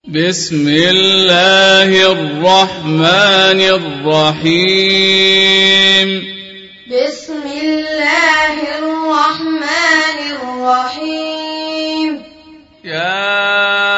بسم الله الرحمن الرحيم بسم الله الرحمن الرحيم يا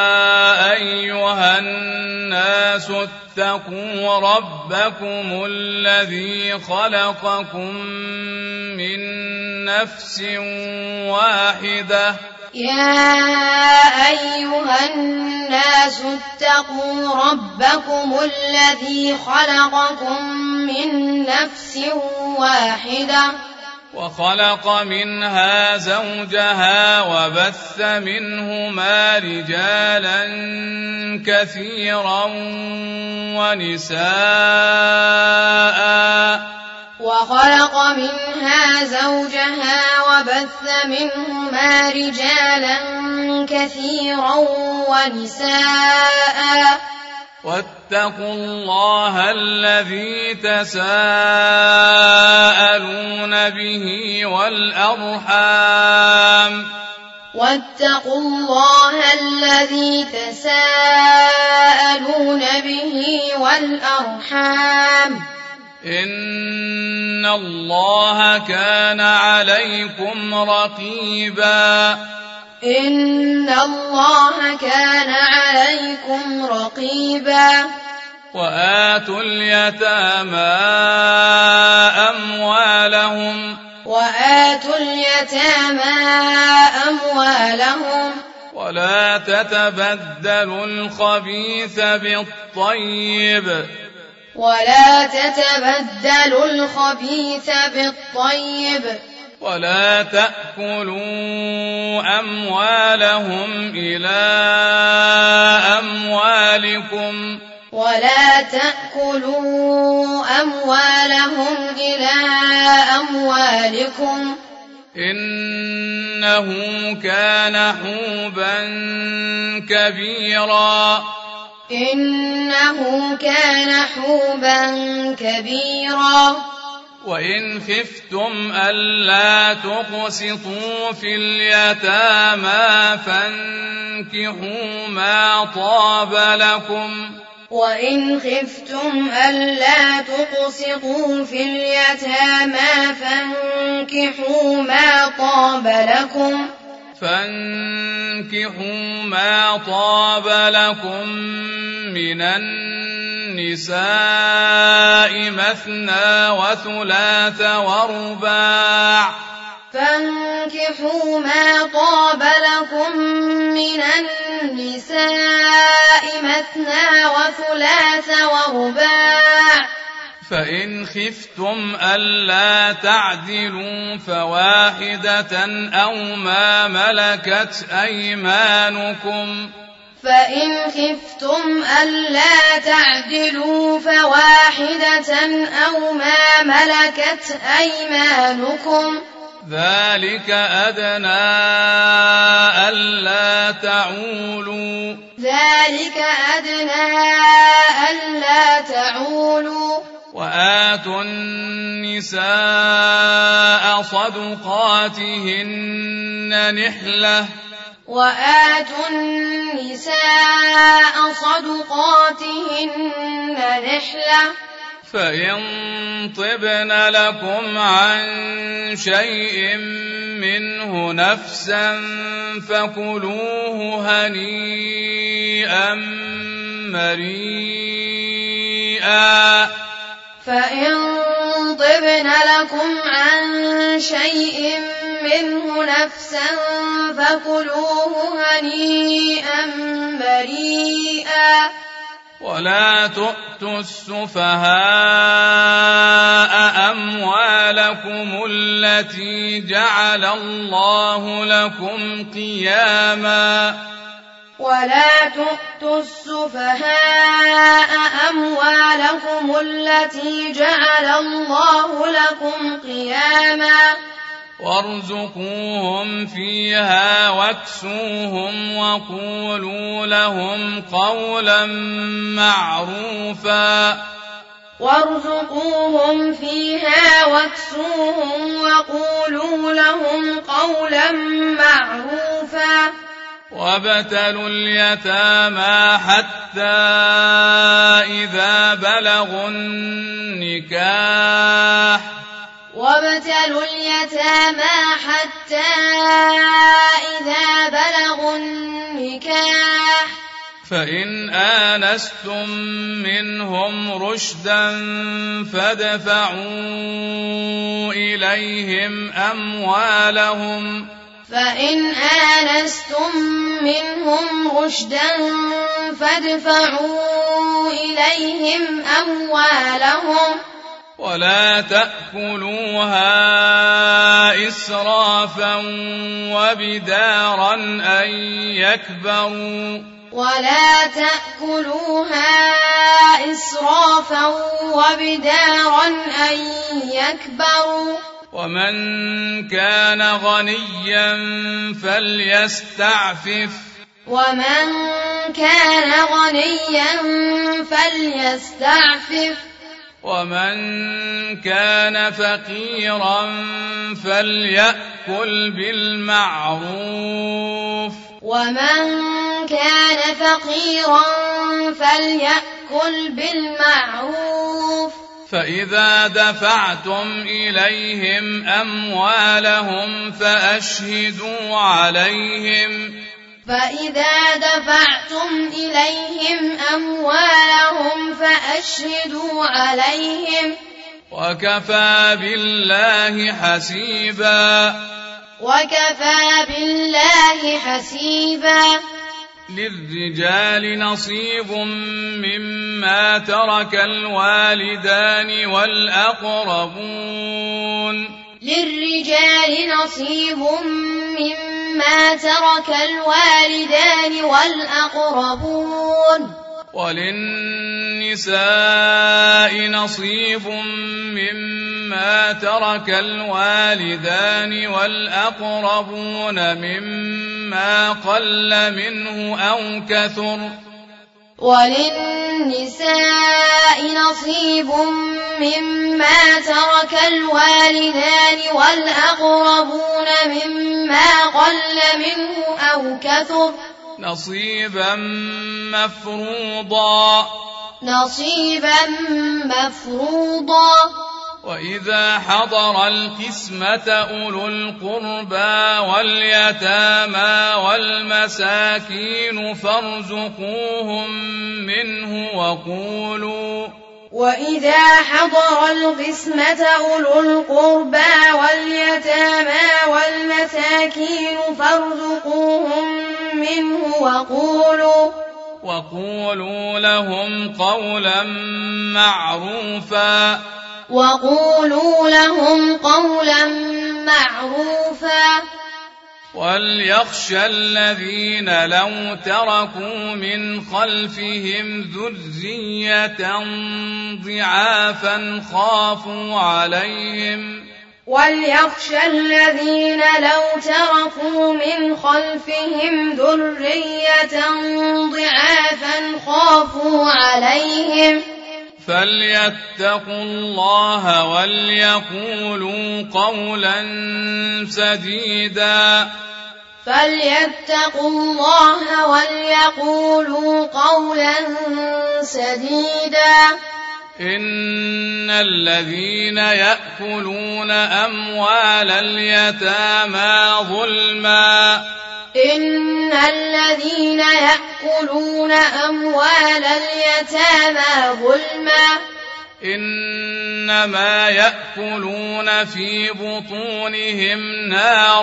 أيها الناس اتقوا ربكم الذي خلقكم من نفس واحدة يا أيها الناس اتقوا ربكم الذي خلقكم من نفس واحدة وخلق منها زوجها وبث منهما رجالا كثيرا ونساء وخلق منها زوجها وبث منهما رجالا كثيرا ونساء واتقوا الله الذي تساءلون به والأرحام واتقوا الله الذي تساءلون به والأرحام إن الله كان عليكم رقيبا إن الله كان عليكم رقيبا وآتوا اليتامى أموالهم ولا تتبدلوا الخبيث بالطيب ولا تأكلوا أموالهم إلى أموالكم إنه كان حوبا كبيرا وإن خفتم ألا تقسطوا في اليتامى فانكحوا ما طاب لكم من النساء مثنى وثلاث ورباع فإن خفتم ألا تعدلوا فواحدة أو ما ملكت أيمانكم ذلك أدنى ألا تعولوا وآتوا النساء صدقاتهن نحلة فإن طبن لكم عن شيء منه نفسا فكلوه هنيئا مريئا ولا تؤتوا السفهاء أموالكم التي جعل الله لكم قياما وارزقوهم فيها واكسوهم وقولوا لهم قولا معروفا وابتلوا اليتامى حتى إذا بلغوا النكاح فإن آنستم منهم رشدا فادفعوا إليهم أموالهم ولا تأكلوها إسرافا وبدارا أن يكبروا ومن كان غنيا فليستعفف ومن كان فقيرا فليأكل بالمعروف فإذا دفعتم إليهم أموالهم فأشهدوا عليهم وكفى بالله حسيبا للرجال نصيب مما ترك الوالدان والأقربون وللنساء نصيب مما ترك الوالدان والأقربون مما قل منه أو كثر نصيبا مفروضا وإذا حضر القسمة أولو القربى واليتامى والمساكين فارزقوهم منه وقولوا لهم قولا معروفا وليخشى الذين لو تركوا من خلفهم ذرية ضعافا خافوا عليهم فليتقوا الله وليقولوا قولا سديدا إن الذين يأكلون أموال اليتامى ظلما إنما يأكلون في بطونهم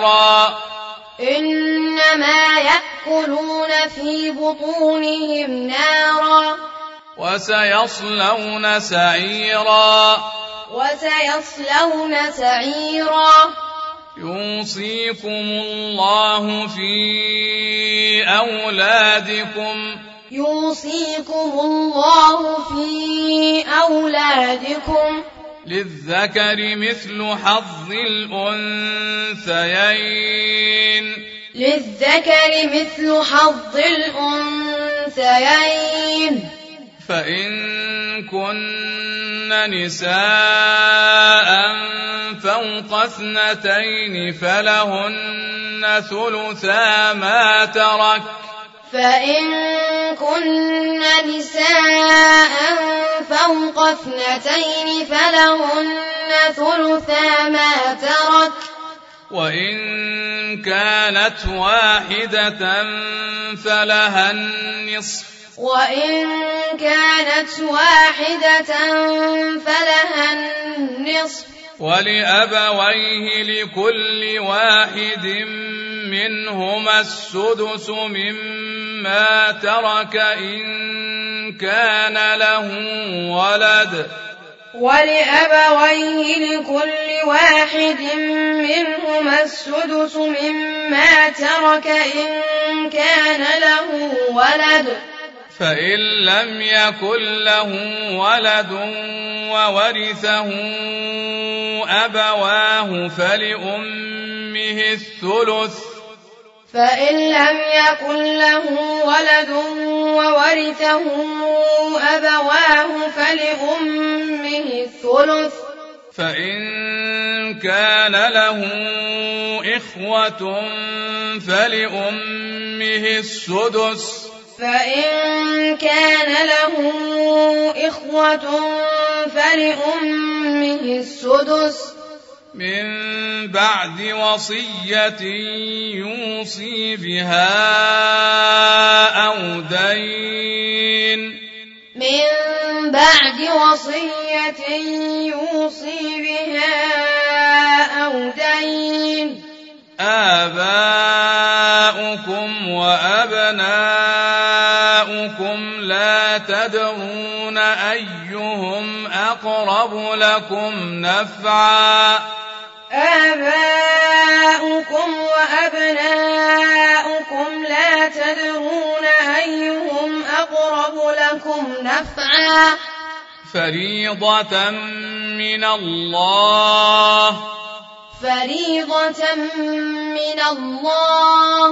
نارا وسيصلون سعيرا يوصيكم الله في أولادكم للذكر مثل حظ الأنثيين فإن كن نساء فوق 2 فلهن ثلثا ما ترك فإن كن نساء فوق 2 فلهن ثلثا ما ترك وإن كانت واحدة فلها النصف وإن كانت واحدة فلها النصف ولأبويه لكل واحد منهما السدس مما ترك إن كان له ولد ولأبويه لكل واحد منهما السدس مما ترك إن كان له ولد فإن لم يكن له ولد وورثه أبواه فلأمه الثلث فإن لم يكن له ولد وورثه أبواه فلأمه الثلث فإن كان له إخوة فلأمه السدس فإن كان له إخوة فلأمه السدس من بعد وصية يوصي بها أو دين من بعد وصية يوصي بها أو دين آباؤكم وأبناؤكم لا تدرون أيهم أقرب لكم نفعا آباؤكم وأبناؤكم لا تدرون أيهم أقرب لكم نفعا فريضة من الله فريضة من الله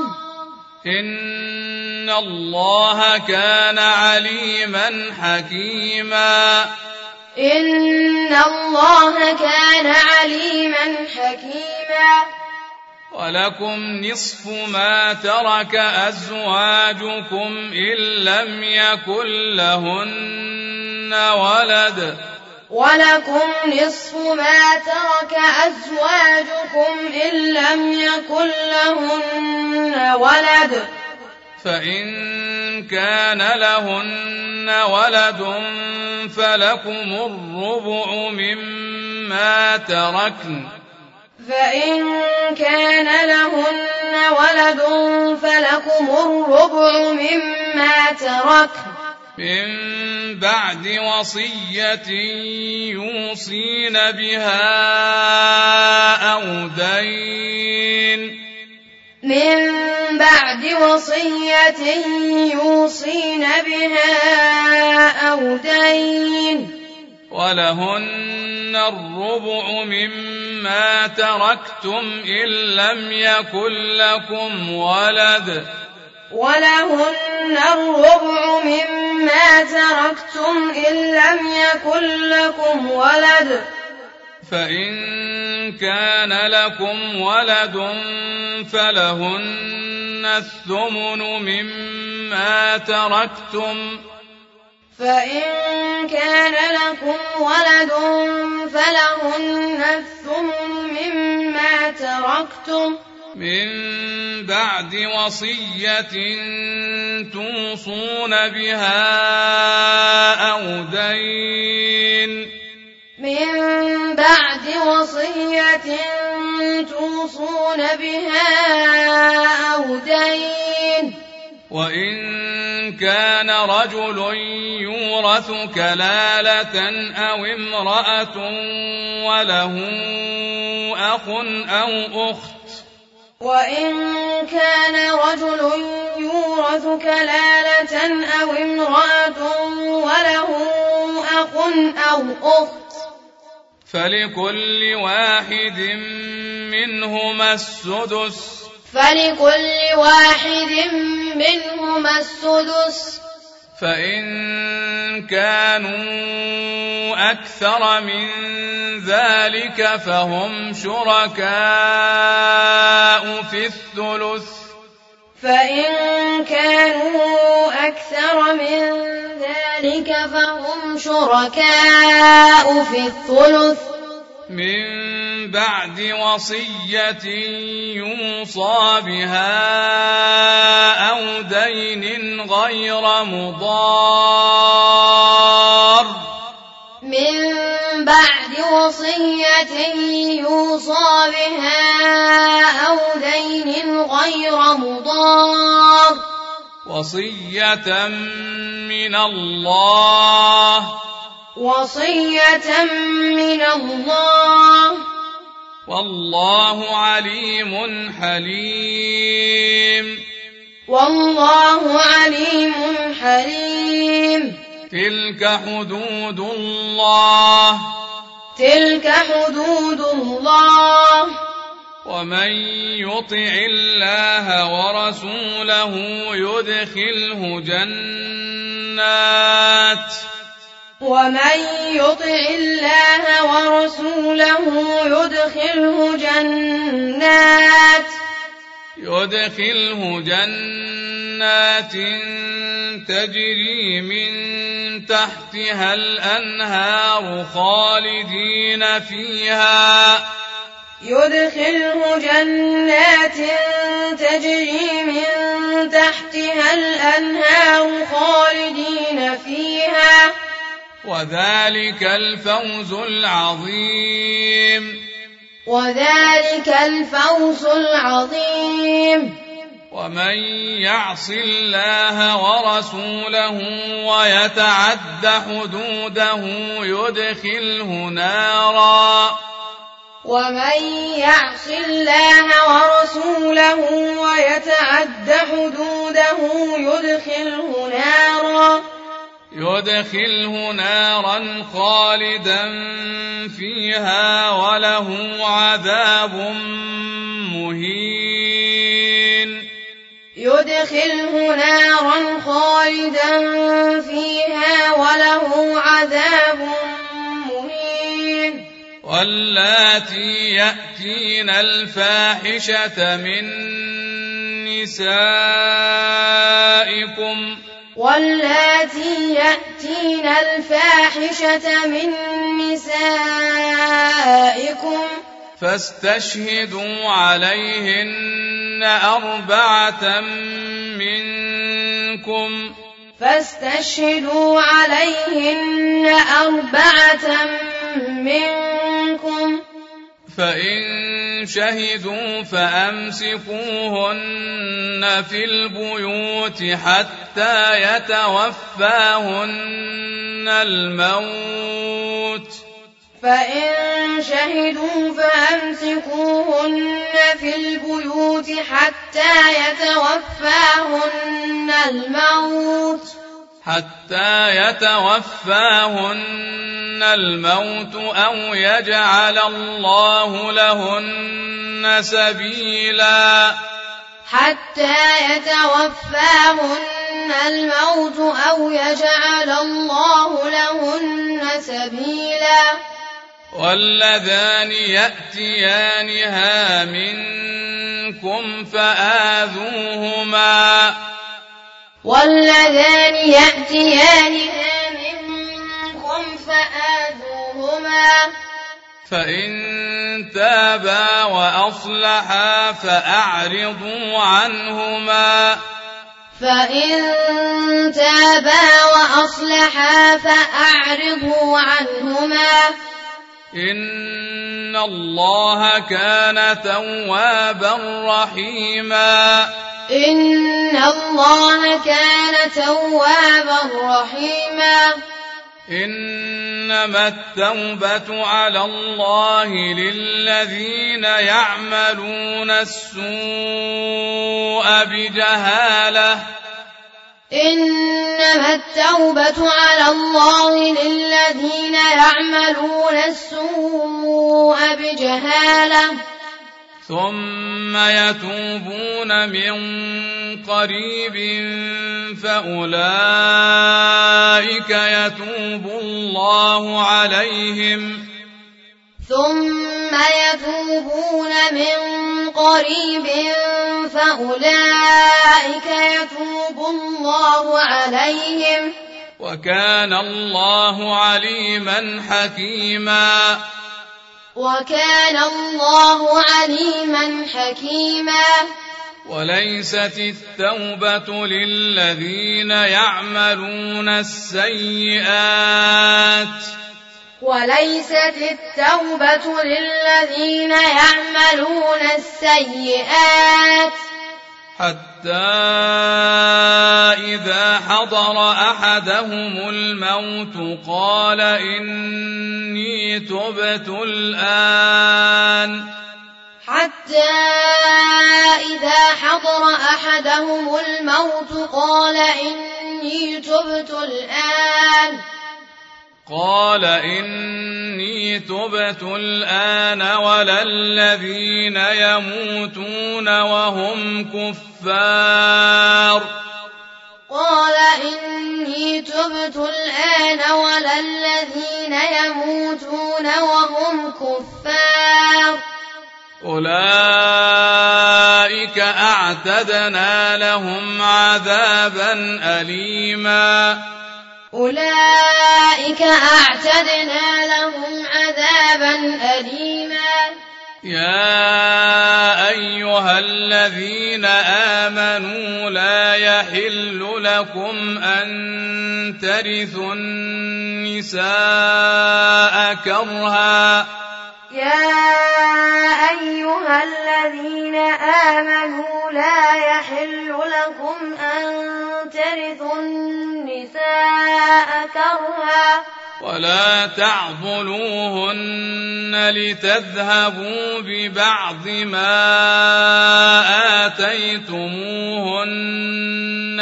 إن الله كان عليما حكيما إن الله كان عليما حكيما ولكم نصف ما ترك أزواجكم إن لم يكن لهن ولد ولكم نصف ما ترك أزواجكم إن لم يكن لهن ولد فإن كان لهن ولد فلكم الربع مما تركن فإن كان لهن ولد فلكم الربع مما تركن من بعد وصية يوصين بها أو دين من بعد وصية يوصين بها أو دين ولهن الربع مما تركتم إن لم يكن لكم ولد ولهن الربع مما تركتم إن لم يكن لكم ولد فإن كان لكم ولد فلهن الثمن مما تركتم فإن كان لكم ولد فلهن الثمن مما تركتم من بعد وصية توصون بها أو دين من بعد وصية توصون بها أو دين وإن كان رجل يورث كلالة أو امرأة وله أخ أو أخت وإن كان رجل يورث كلالة أو امرأة وله أخ أو أخت فلكل واحد منهما السدس فإن كانوا أكثر من ذلك فهم شركاء في الثلث فإن كانوا أكثر من ذلك فهم شركاء في الثلث من بعد وصية يوصى بها أو دين غير مضار من بعد وصية يوصى بها أو دين غير مضار وصية من الله والله عليم حليم تلك حدود الله ومن يطع الله ورسوله يدخله جنات تجري من تحتها الأنهار خالدين فيها وذلك الفوز العظيم ومن يعص الله ورسوله ويتعد حدوده يدخله نارا خالدا فيها وله عذاب مهين واللاتي يأتين الفاحشة من نسائكم فاستشهدوا عليهن أربعة منكم فإن شهدوا فأمسكوهن في البيوت حتى يتوفاهن الموت أو يجعل الله لهن سبيلا واللذان يأتيانها منكم فآذوهما فإن تابا وأصلحا فأعرضوا عنهما إن الله كان توابا رحيما إنما التوبة على الله للذين يعملون السوء بجهالة ثم يتوبون من قريب فأولئك الله عليهم ثم يتوبون من قريب فأولئك يتوب الله عليهم وكان الله عليما حكيما وكان الله عليما حكيما وليست التوبة للذين يعملون السيئات حتى إذا حضر أحدهم الموت قال إني تبت الآن ولا الذين يموتون وهم كفار أولئك أعتدنا لهم عذابا أليما يا أيها الذين آمنوا لا يحل لكم أن ترثوا النساء كرها ولا تعضلوهن لتذهبوا ببعض ما آتيتموهن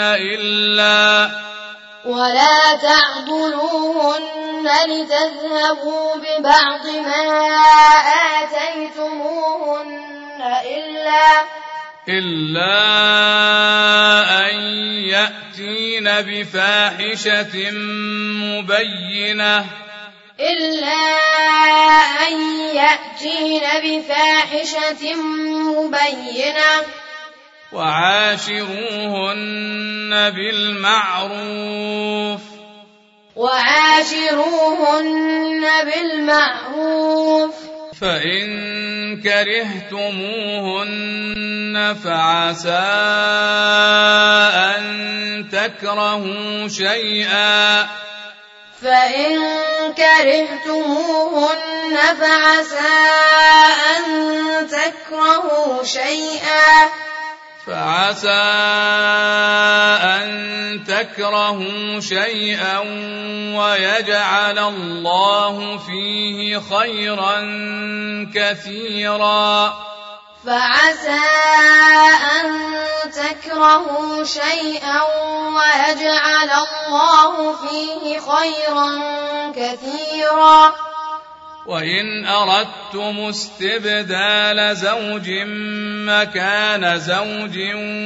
إلا أن يأتين بفاحشة مبينة وعاشروهن بالمعروف فإن كرهتموهن فعسى أن تكرهوا شيئا ويجعل الله فيه خيرا كثيرا وإن أردتم استبدال زوج مكان زوج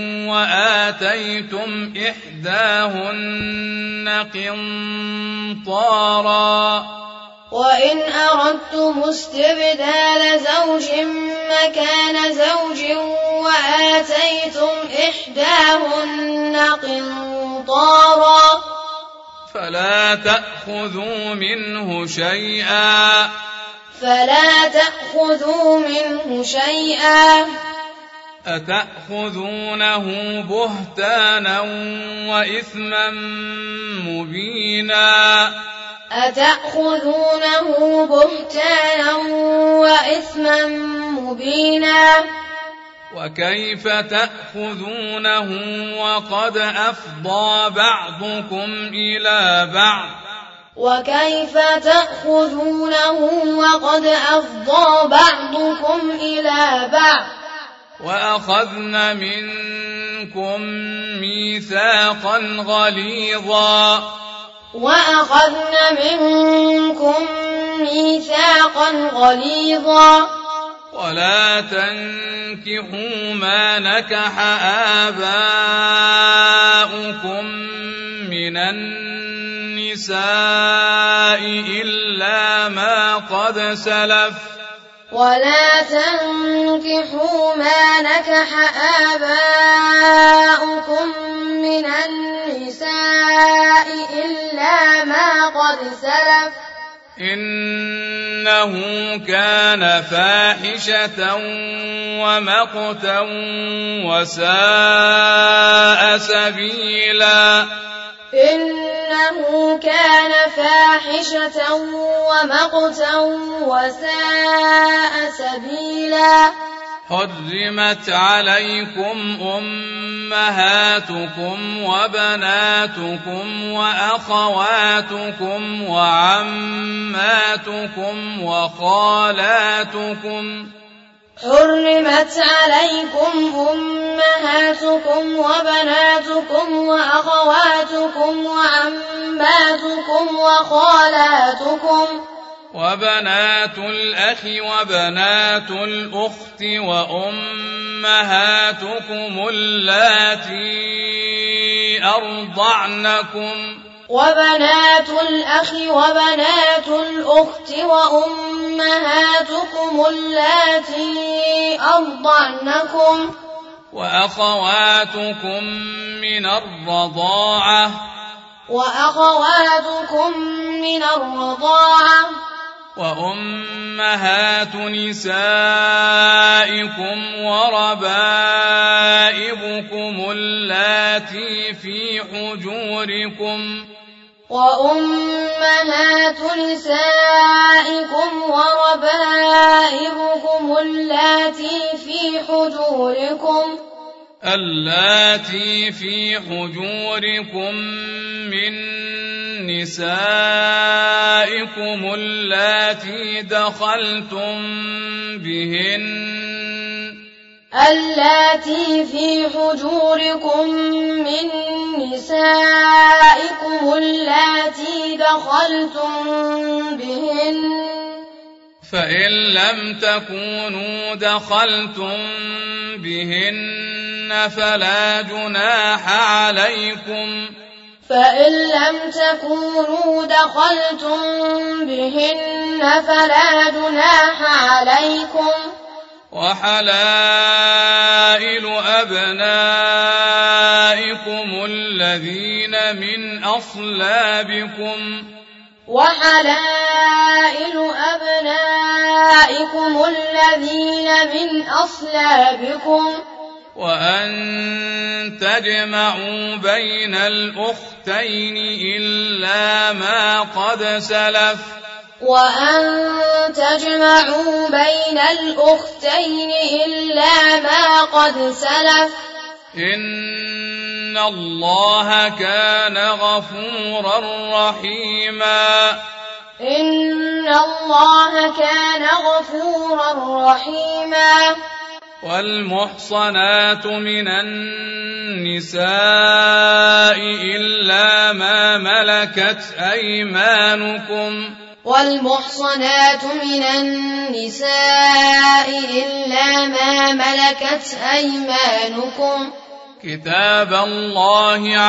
وآتيتم إحداهن قنطارا فلا تأخذوا منه شيئا أتأخذونه بهتانا وإثما مبينا وكيف تأخذونه وقد أفضى بعضكم إلى بعض وأخذن منكم ميثاقا غليظا ولا تنكحوا ما نكح آباؤكم من النساء النساء إلا ما قد سلف ولا تنكحوا ما نكح آباؤكم من النساء إلا ما قد سلف إنه كان فاحشة ومقتا وساء سبيلا إنه كان فاحشة ومقتا وساء سبيلا حرمت عليكم أمهاتكم وبناتكم وأخواتكم وعماتكم وخالاتكم حرمت عليكم أمهاتكم وبناتكم وأخواتكم وعماتكم وخالاتكم وبنات الأخ وبنات الأخت وأمهاتكم اللاتي أرضعنكم وبنات الأخ وبنات الأخت وأمهاتكم اللاتي أرضعنكم وأخواتكم من الرضاعة وأمهات نسائكم وربائبكم اللاتي في حجوركم وأمهات نسائكم وربائبكم اللاتي في حجوركم من نسائكم اللاتي دخلتم بهن فإن لم تكونوا دخلتم بهن فلا جناح عليكم وحلائل أبنائكم الذين من أصلابكم وأن تجمعوا بين الأختين إلا ما قد سلف إن الله كان غفورا رحيما والمحصنات من النساء إلا ما ملكت أيمانكم كتاب الله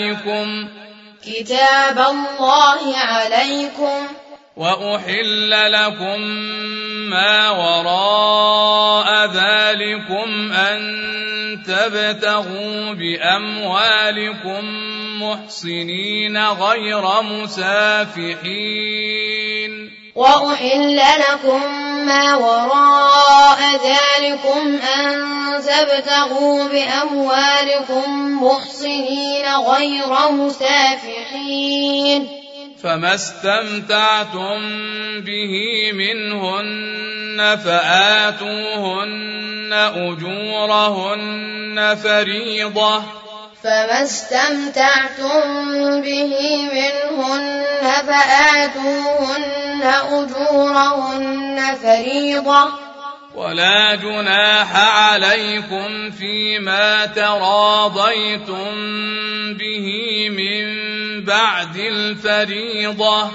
عليكم وأحل لكم ما وراء ذلكم أن تبتغوا بأموالكم محصنين غير مسافحين وأحل لكم ما وراء ذلكم أن تبتغوا بأموالكم محصنين غير مسافحين فما استمتعتم به منهن فآتوهن أجورهن فريضة ولا جناح عليكم فيما تراضيتم به من بعد الفريضة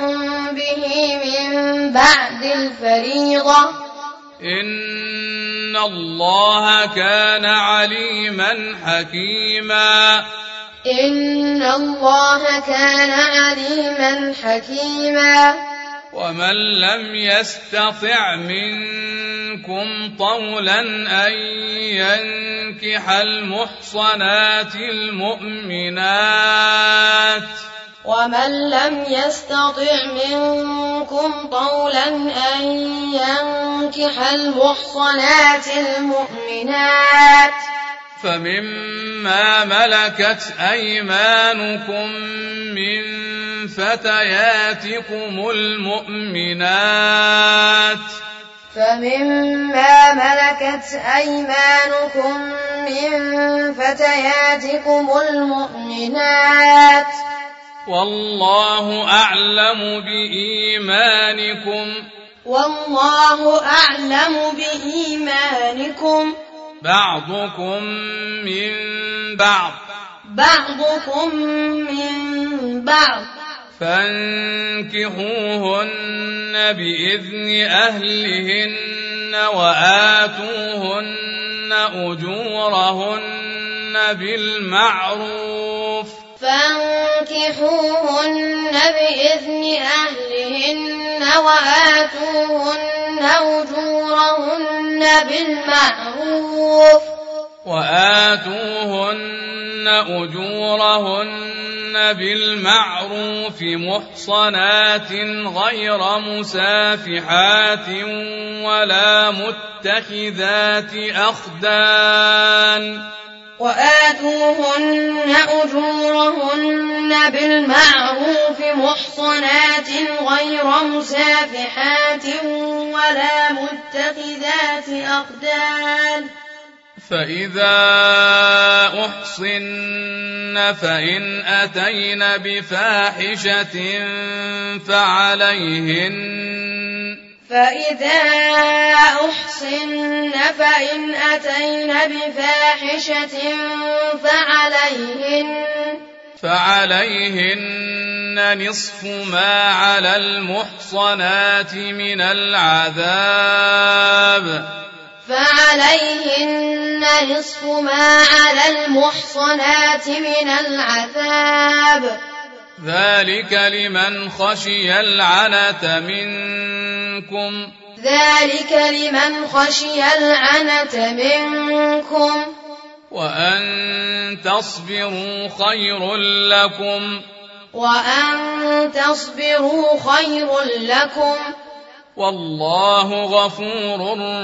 إن إن الله كان عليما حكيما إن الله كان عليما حكيما ومن لم يستطع منكم طولا أن ينكح المحصنات المؤمنات ومن لم يستطع منكم طولا أن ينكح المحصنات المؤمنات فمما ملكت أيمانكم من فتياتكم المؤمنات فمما ملكت أيمانكم من فتياتكم المؤمنات والله أعلم بإيمانكم والله أعلم بإيمانكم بعضكم من بعض من بعض فانكحوهن بإذن أهلهن وآتوهن أجورهن بالمعروف فانكحوهن بإذن أهلهن وآتوهن أجورهن بالمعروف محصنات غير مسافحات ولا متخذات أخدان وآتوهن أجورهن بالمعروف محصنات غير مسافحات ولا متخذات أخدان فإذا أحصن فإن أتين بفاحشة فعليهن نصف ما على المحصنات من العذاب ذلك لمن خشي العنة منكم وأن تصبروا خير لكم والله غفور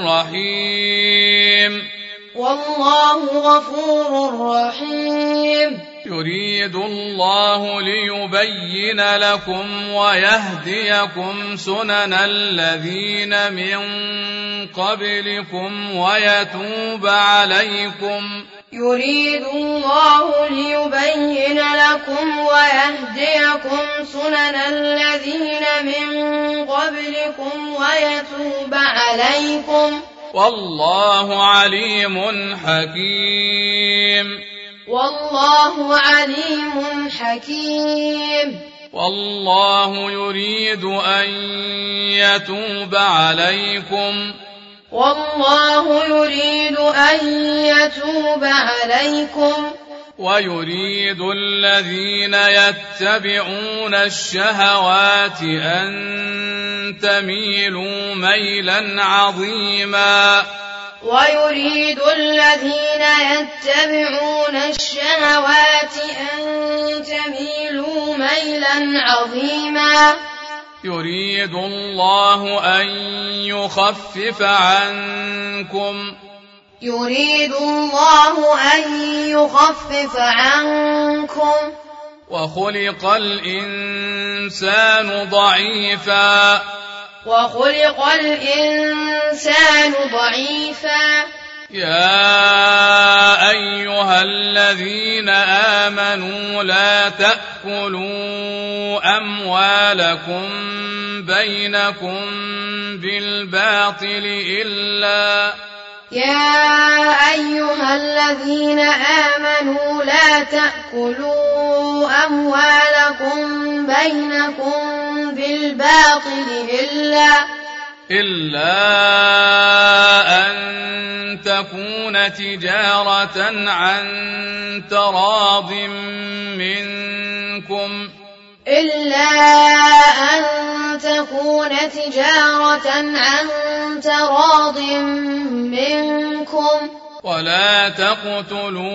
رحيم يريد الله ليبين لكم ويهديكم سنن الذين من قبلكم ويتوب عليكم يريد الله ليبين لكم ويهديكم سنن الذين من قبلكم ويتوب عليكم والله عليم حكيم والله يريد أن يتوب عليكم ويريد الذين يتبعون الشهوات أن تميلوا ميلا عظيما يريد الله أن يخفف عنكم وخلق الإنسان ضعيفا يا أيها الذين آمنوا لا تأكلوا أموالكم بينكم بالباطل إلا أن تكون تجارة عن تراض منكم إلا أن تكون تجارة عن تراض منكم ولا تقتلوا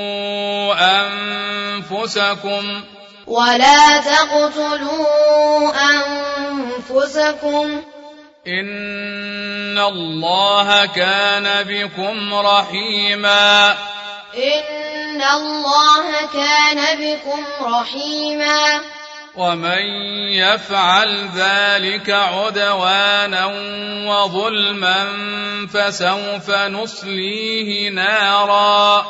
أنفسكم إن الله كان بكم رحيما ومن يفعل ذلك عدوانا وظلما فسوف نصليه نارا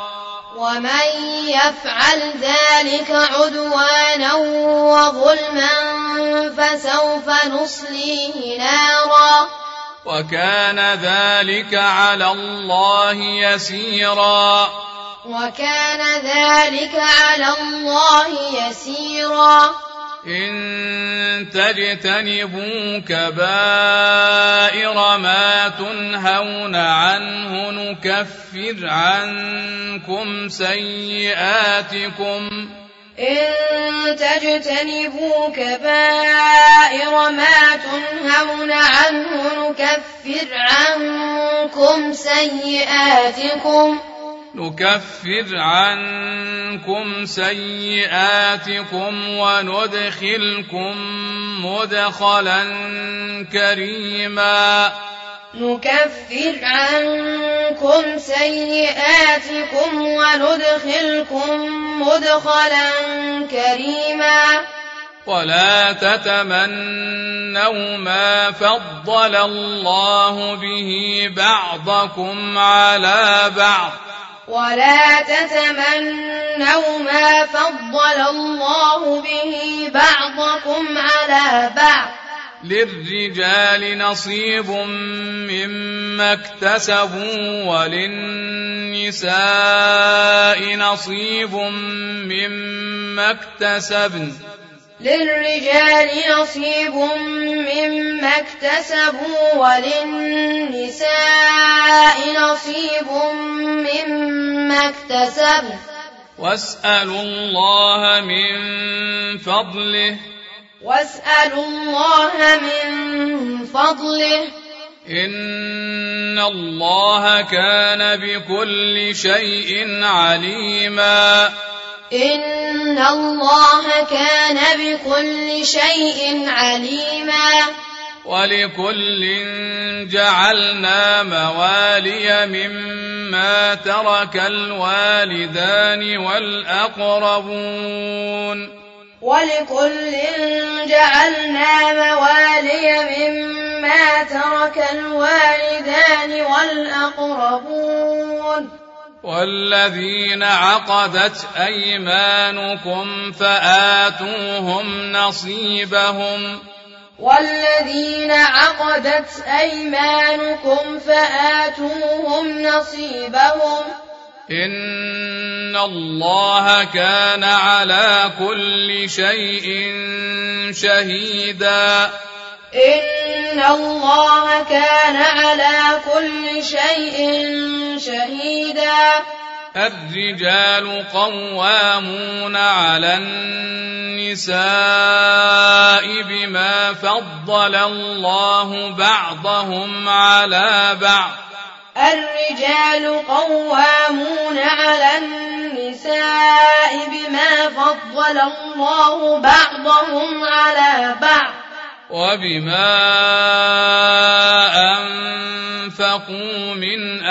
وكان ذلك على الله يسيرا إن تجتنبوا كبائر ما تنهون عنه نكفر عنكم سيئاتكم وندخلكم مدخلا كريما ولا تتمنوا ما فضل الله به بعضكم على بعض للرجال نصيب مما اكتسبوا وللنساء نصيب مما اكتسبن واسألوا الله من فضله إن الله كان بكل شيء عليما ولكل جعلنا موالي مما ترك الوالدان والأقربون والذين عقدت أيمانكم فآتوهم نصيبهم إن الله كان على كل شيء شهيدا الرجال قوامون على النساء بما فضل الله بعضهم على بعض وبما أنفقوا من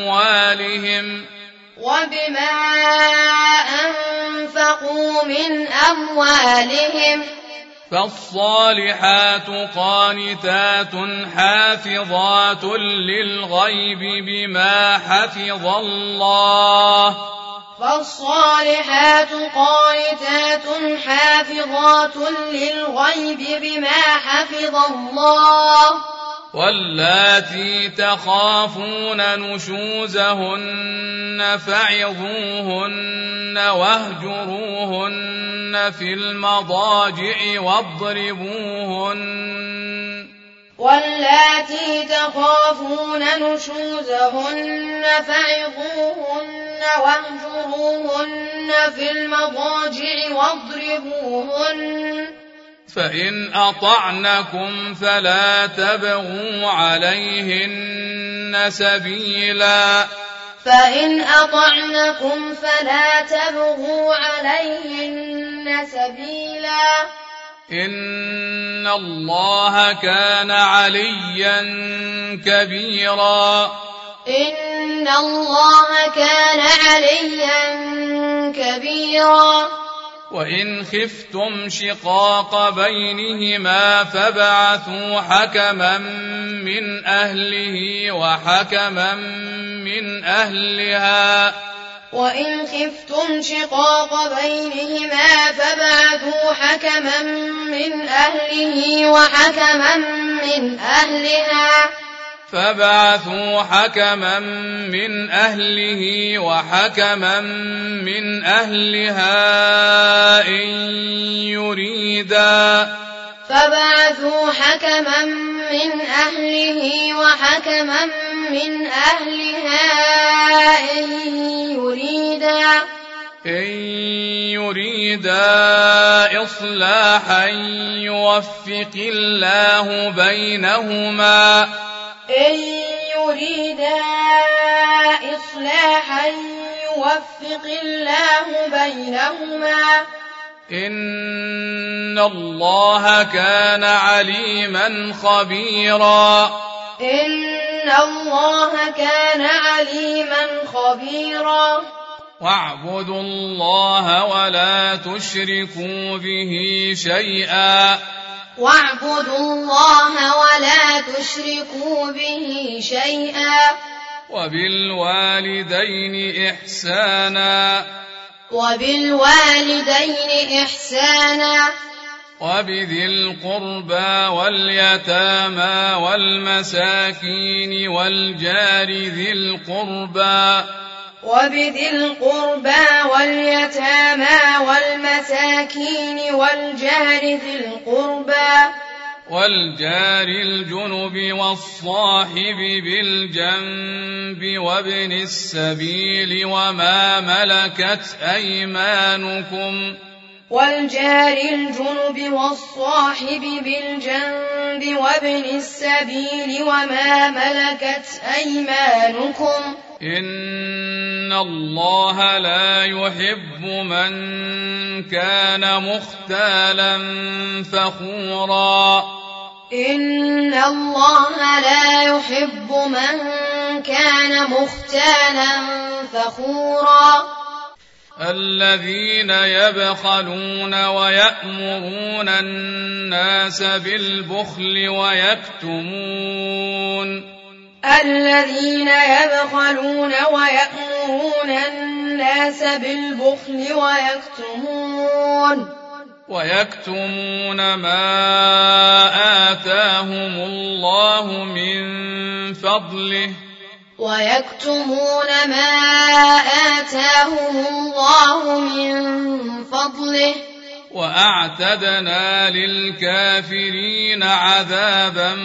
أموالهم فالصالحات قانتات حافظات للغيب بما حفظ الله واللاتي تخافون نشوزهن فعظوهن واهجروهن في المضاجع واللاتي تخافون نشوزهن فعظوهن واهجروهن في المضاجع واضربوهن فإن أطعنكم فلا تبغوا عليهن سبيلا فإن أطعنكم فلا تبغوا عليهن سبيلا إن الله كان عليا كبيرا إن الله كان عليا كبيرا وإن خفتم شقاق بينهما فابعثوا حكما من أهله وحكما من أهلها وإن خفتم شقاق بينهما فابعثوا حكما من أهله وحكما من أهلها فابعثوا حكما من أهله وحكما من أهلها إن يريدا فابعثوا حكما من أهله وحكما من أهلها إن يريدا إصلاحا يوفق الله بينهما إن يريدا إصلاحا يوفق الله بينهما إن الله كان عليما خبيرا إن الله كان عليما خبيرا واعبدوا الله ولا تشركوا به شيئا واعبدوا الله ولا تشركوا به شيئا وبالوالدين إحسانا وبذي القربى واليتامى والمساكين والجار ذي القربى والجار ذي القربى والجار الجنب والصاحب بالجنب وابن السبيل وما ملكت أيمانكم إن الله لا يحب من كان مختالا فخورا إن الله لا يحب من كان مختالا فخورا الذين يبخلون ويأمرون الناس بالبخل ويكتمون ويكتمون ما آتاهم الله من فضله وأعتدنا للكافرين عذابا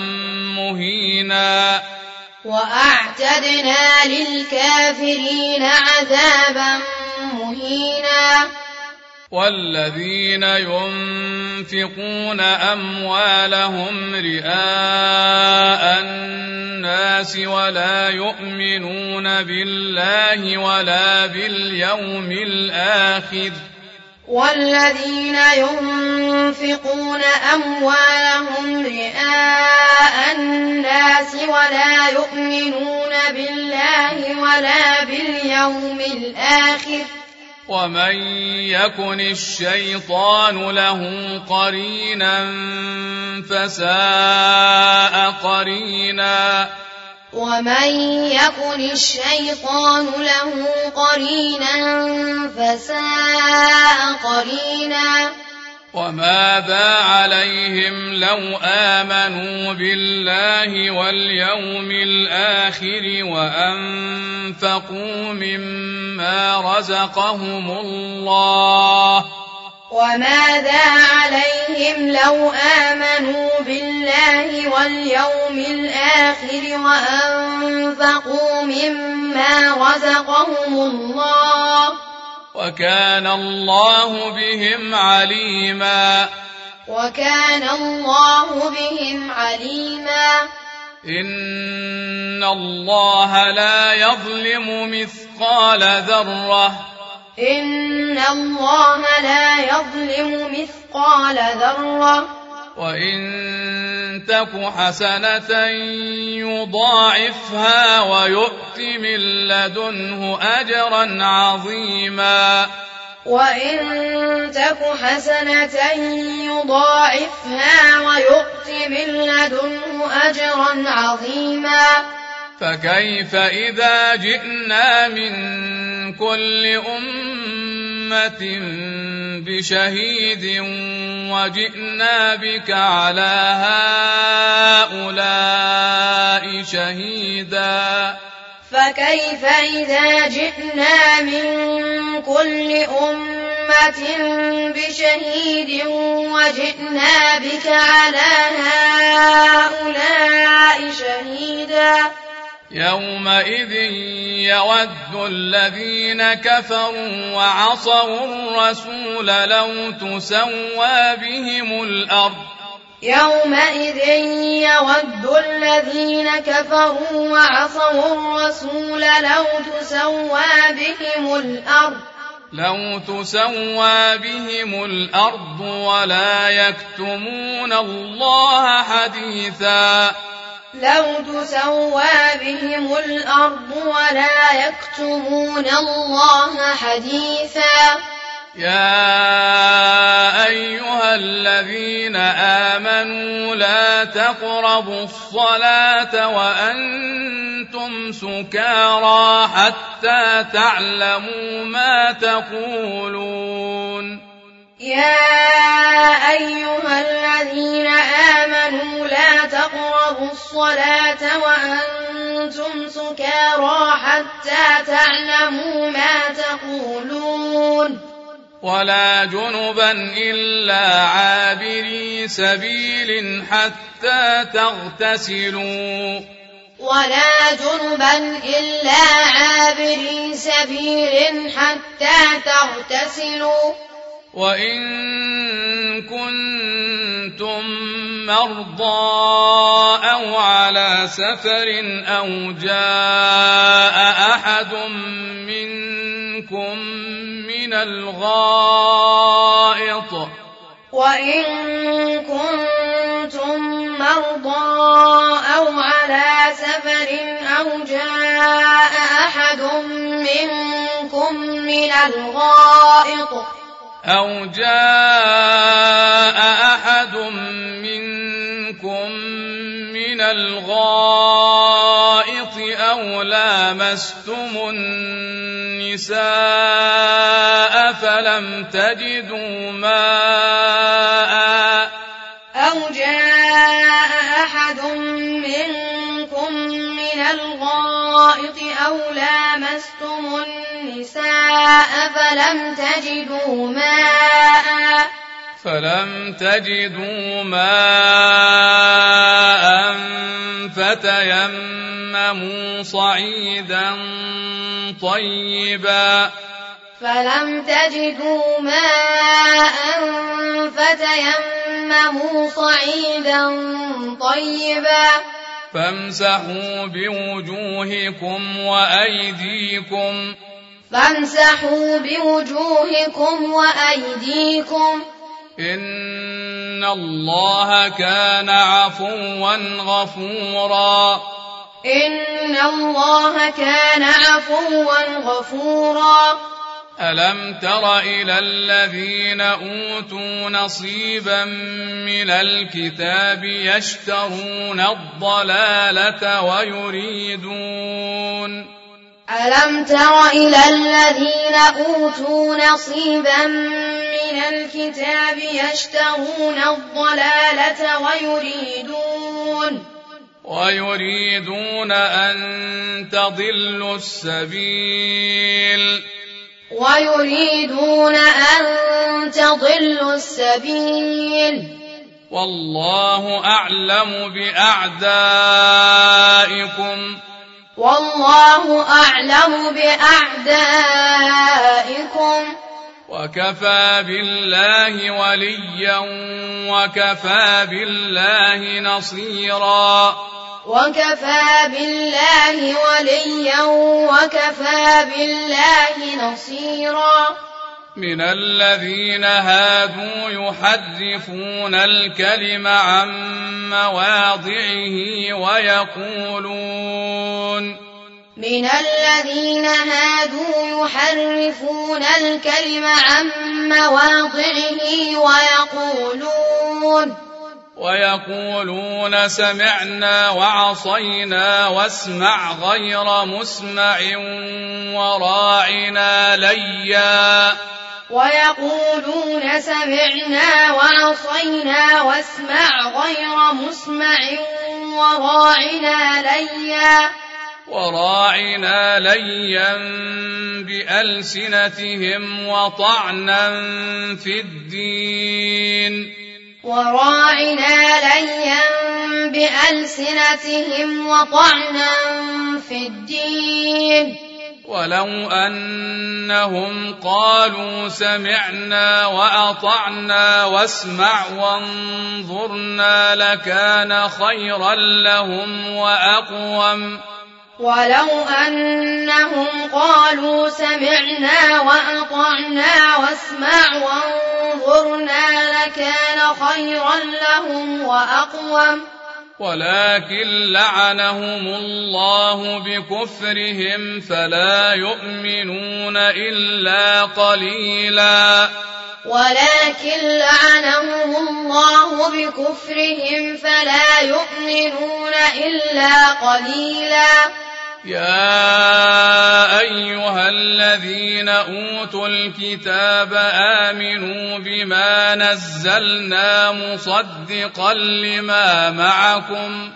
مهينا والذين ينفقون أموالهم رئاء الناس ولا يؤمنون بالله ولا باليوم الآخر ومن يكن الشيطان له قرينا فساء قرينا وماذا عليهم لو آمنوا بالله واليوم الآخر وأنفقوا مما رزقهم الله وماذا عليهم لو آمنوا بالله واليوم الآخر وأنفقوا مما رزقهم الله وكان الله بهم عليما وكان الله بهم عليما إن الله لا يظلم مثقال ذرة إن الله لا يظلم مثقال ذرة وإن تك حسنة يضاعفها ويؤت من لدنه أجرا عظيما وإن تك حسنة يضاعفها ويؤت من لدنه أجرا عظيما فكيف إذا جئنا من كل أمة بشهيد وجئنا بك على هؤلاء شهيدا فكيف إذا جئنا من كل أمة بشهيد وجئنا بك على هؤلاء شهيدا يومئذ يود الذين كفروا وعصوا الرسول لو تسوى بهم الأرض يومئذ يود الذين كفروا وعصوا الرسول لو تسوى بهم الأرض ولا يكتمون الله حديثا يا أيها الذين آمنوا لا تقربوا الصلاة وأنتم سكارى حتى تعلموا ما تقولون يا أيها الذين آمنوا لا تقربوا الصلاة وأنتم سكارى حتى تعلموا ما تقولون ولا جنبا إلا عابري سبيل حتى تغتسلوا وإن كنتم مرضى أو على سفر أو جاء أحد منكم من الغائط أو لامستم النساء فلم تجدوا ماء فتيمموا صعيدا طيبا فامسحوا بوجوهكم وأيديكم إن الله كان عفوا غفورا ألم تر إلى الذين أوتوا نصيبا من الكتاب يشترون الضلالة ويريدون أن تضلوا السبيل تضلوا السبيل والله أعلم بأعدائكم والله أعلم بأعدائكم وكفى بالله وليا وكفى بالله نصيرا وكفى بالله وليا وكفى بالله نصيرا من الذين هادوا يحرفون الكلم عن مواضعه من الذين هادوا يحرفون الكلم عن مواضعه ويقولون سمعنا وعصينا واسمع غير مسمع وراعنا ليا ويقولون سمعنا وعصينا واسمع غير مسمع وراعنا ليا بألسنتهم وطعنا في الدين ولو أنهم قالوا سمعنا وأطعنا واسمع وانظرنا لكان خيرا لهم وأقوم ولو أنهم قالوا سمعنا وأطعنا واسمع وانظرنا لكان خيرا لهم وأقوم ولكن لعنهم الله بكفرهم فلا يؤمنون إلا قليلا يا أيها الذين أوتوا الكتاب آمنوا بما نزلنا مصدقا لما معكم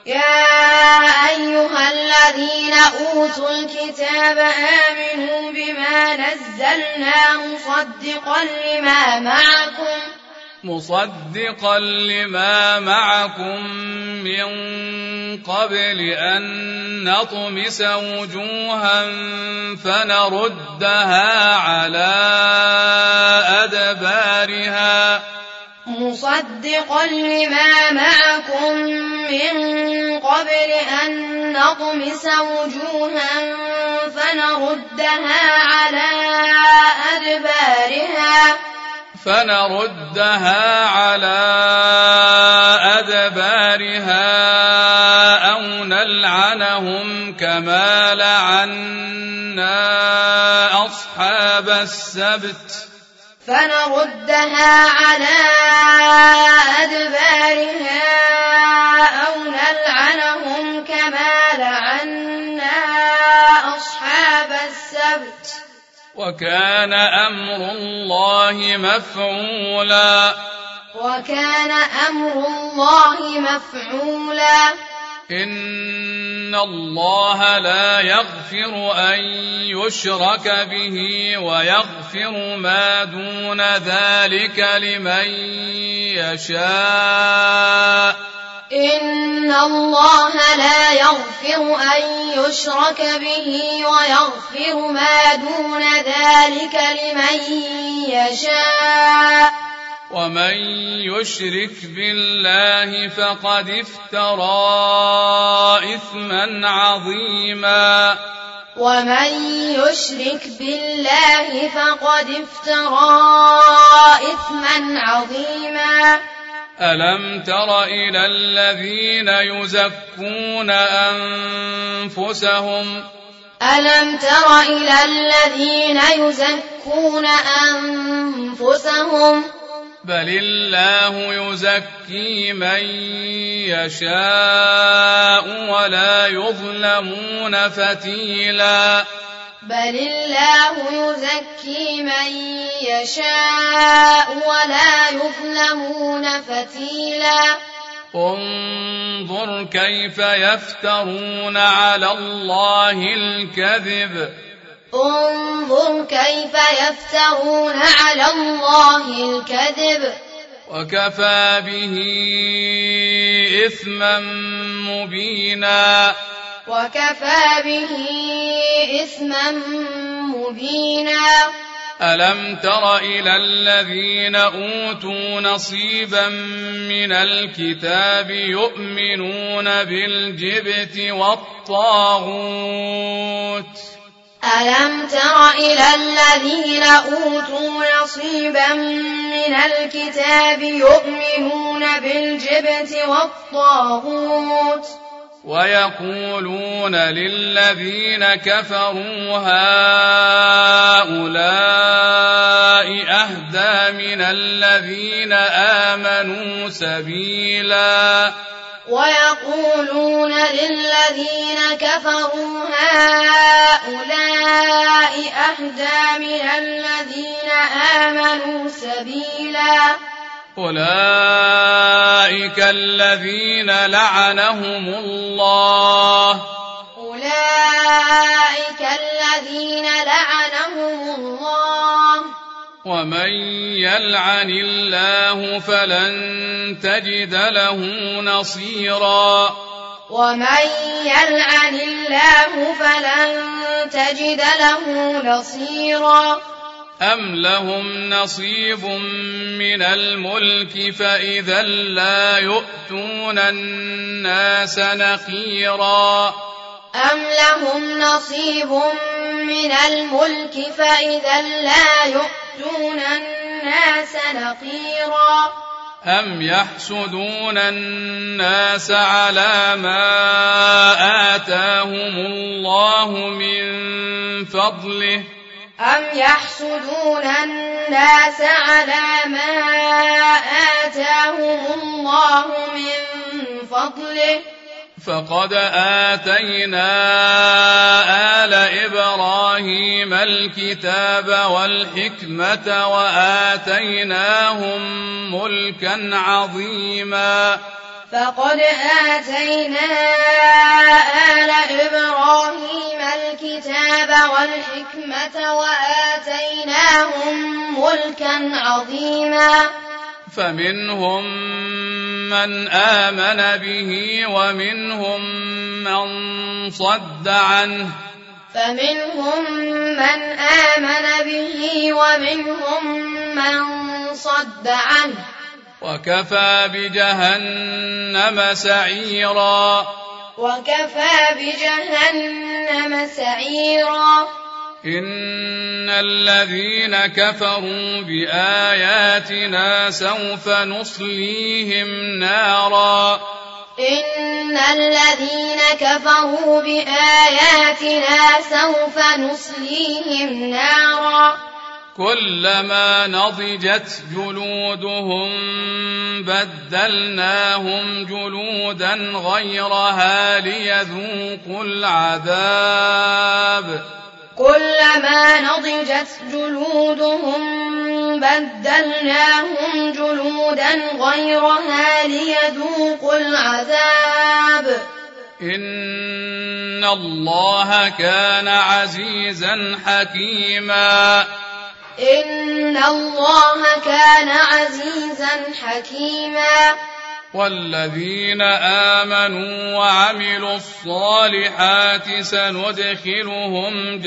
مصدقا لما معكم من قبل أن نطمس وجوها فنردها على أدبارها أو نلعنهم كما لعنا أصحاب السبت وكان أمر الله مفعولا إن الله لا يغفر أن يشرك به ويغفر ما دون ذلك لمن يشاء ومن يشرك بالله فقد افترى إثما عظيما ألم تر إلى الذين يزكون أنفسهم بل الله يزكي من يشاء ولا يظلمون فتيلا انظر كيف يفترون على الله الكذب انظر كيف يفترون على الله الكذب وكفى به إثما مبينا ألم تر إلى الذين أوتوا نصيبا من الكتاب يؤمنون بالجبت والطاغوت ألم تر إلى الذين أوتوا نصيبا من الكتاب يؤمنون بالجبت والطاغوت ويقولون للذين كفروا هؤلاء أهدى من الذين آمنوا سبيلا ويقولون للذين كفروا هؤلاء أهدى من الذين آمنوا سبيلا أولئك الذين لعنهم الله ومن يلعن الله فلن تجد له نصيرا أم لهم نصيب من الملك فإذا لا يؤتون الناس نقيرا أم يحسدون الناس على ما آتاهم الله من فضله فقد آتينا آل إبراهيم الكتاب والحكمة وآتيناهم ملكا عظيما فمنهم من آمن به ومنهم من صد عنه وكفى بجهنم سعيرا إن الذين كفروا بآياتنا سوف نصليهم نارا كلما نضجت جلودهم بدلناهم جلودا غيرها ليذوقوا العذاب إن الله كان عزيزا حكيما والذين آمنوا وعملوا الصالحات سندخلهم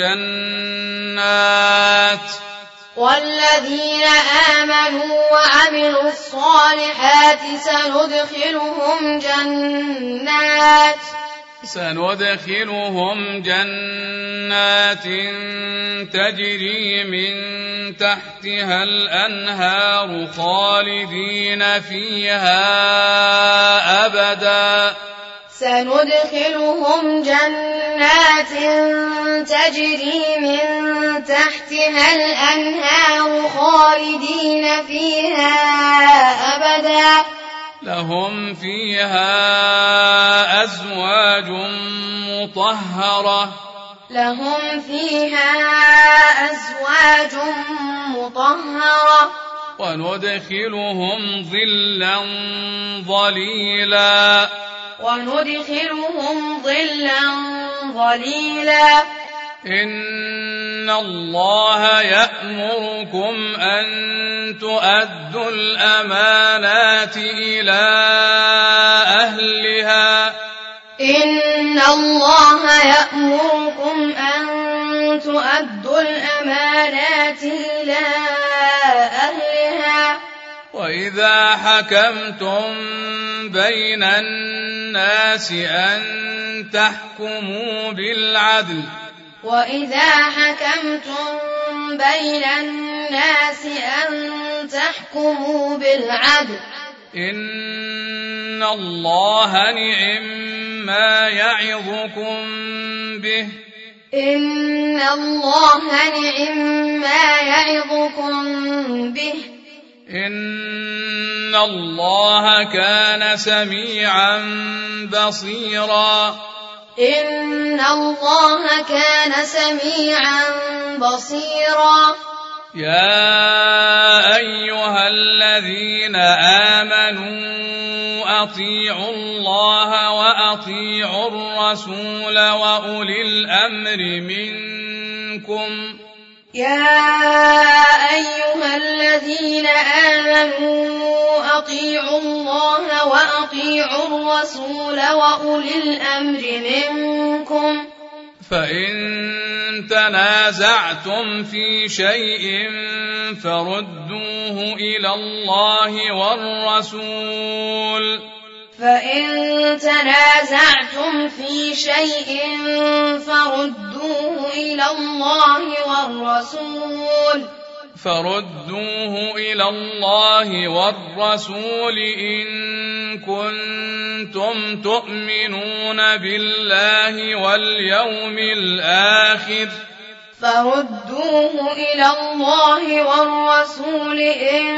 جنات تجري من تحتها الأنهار خالدين فيها أبدا لهم فيها أزواج مطهرة وندخلهم ظلا ظليلا إن إن الله يأمركم أن تؤدوا الأمانات إلى أهلها إن الله يأمركم أن تؤدوا الأمانات إلى أهلها وإذا حكمتم بين الناس أن تحكموا بالعدل وإذا حكمتم بين الناس أن تحكموا بالعدل إن الله نعم يعظكم به إن الله نعم يعظكم به إن الله كان سميعا بصيرا إن الله كان سميعا بصيرا يا أيها الذين آمنوا أطيعوا الله وأطيعوا الرسول وأولي الأمر منكم يا أيها الذين آمنوا أطيعوا الله وأطيعوا الرسول وأولي الأمر منكم فإن تنازعتم في شيء فردوه إلى الله والرسول فإن تنازعتم في شيء فردوه إلى الله والرسول إن كنتم تؤمنون بالله واليوم الآخر فردوه إلى الله والرسول إن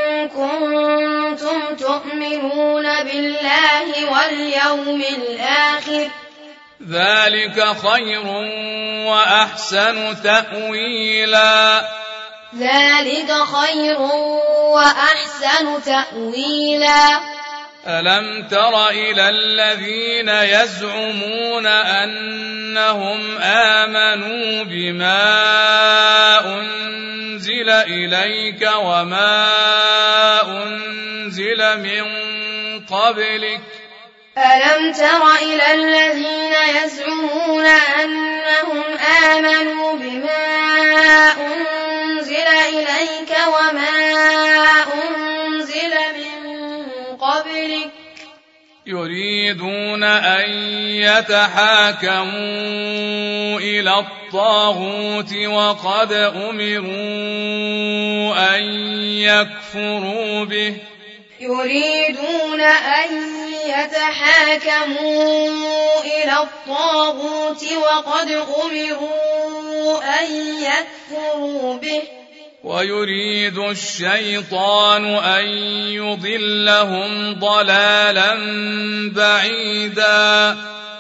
كنتم تؤمنون بالله واليوم الآخر ذلك خير وأحسن تأويلا ألم تر إلى الذين يزعمون أنهم آمنوا بما أنزل إليك وما أنزل من قبلك ألم تر إلى الذين يزعمون أنهم آمنوا بما أنزل إليك وما أنزل من قبلك يريدون أن يتحاكموا إلى الطاغوت وقد أمروا أن يكفروا به يريدون أن يتحاكموا إلى الطاغوت وقد أمروا أن يكفروا به ويريد الشيطان أن يضلهم ضلالا بعيدا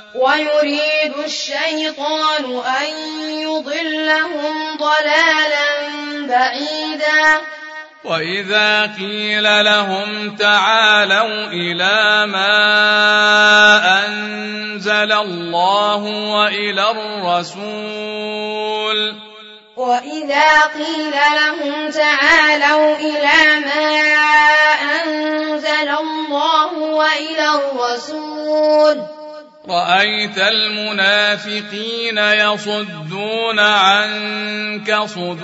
وإذا قيل لهم تعالوا إلى ما أنزل الله وإلى الرسول رأيت المنافقين يصدون عنك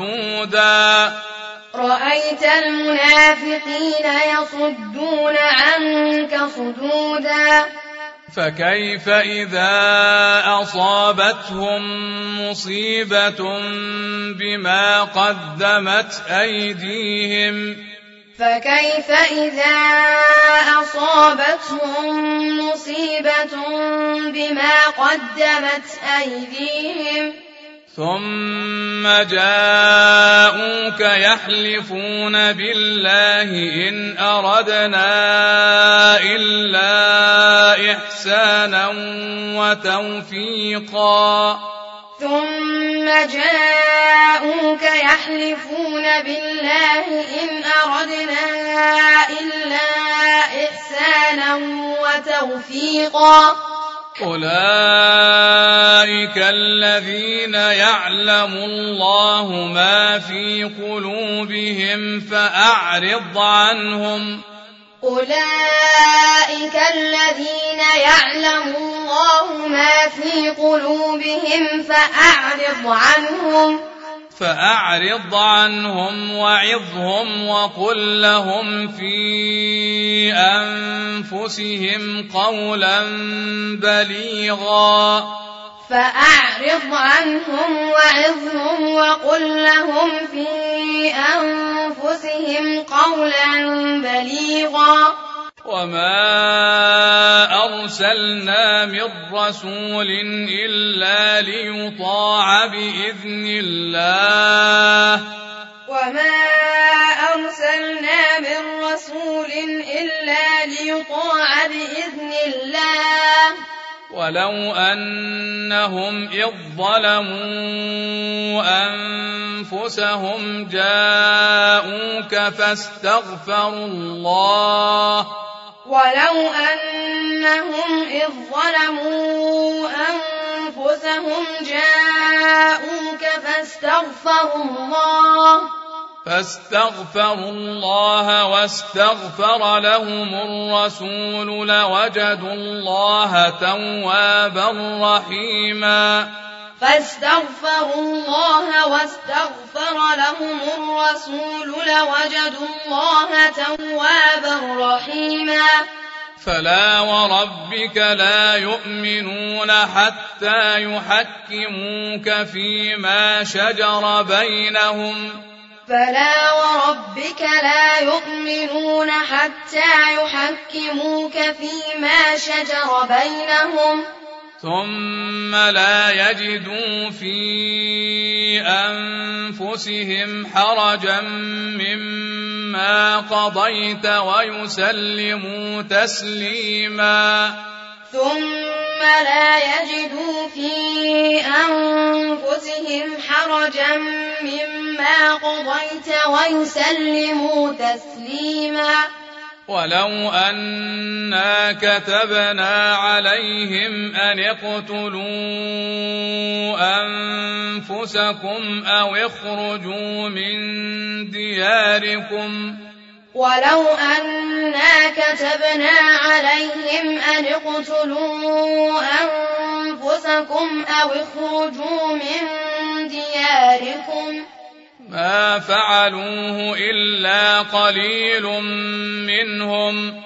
صدودا فكيف إذا أصابتهم مصيبة بما قدمت أيديهم ثم جاءوك يحلفون بالله إن أردنا إلا إحسانا وتوفيقا أولئك الذين يعلم الله ما في قلوبهم فأعرض عنهم أولئك الذين يعلم الله ما في قلوبهم فأعرض عنهم وعظهم وقل لهم في أنفسهم قولا بليغا فأعرض عنهم وعظهم وقل لهم في أنفسهم قولا بليغا وما أرسلنا من رسول إلا ليطاع بإذن الله وما أرسلنا من رسول إلا ليطاع بإذن الله ولو أنهم إذ ظلموا أنفسهم جاءوك فاستغفروا الله فاستغفروا الله واستغفر لهم الرسول لوجدوا الله توابا رحيما فاستغفروا الله واستغفر لهم الرسول لوجدوا الله توابا رحيما فلا وربك لا يؤمنون حتى يحكموك فيما شجر بينهم ثم لا يجدوا في أنفسهم حرجا مما قضيت ويسلموا تسليما ولو أنا كتبنا عليهم أن اقتلوا أنفسكم أو اخرجوا من دياركم ما فعلوه إلا قليل منهم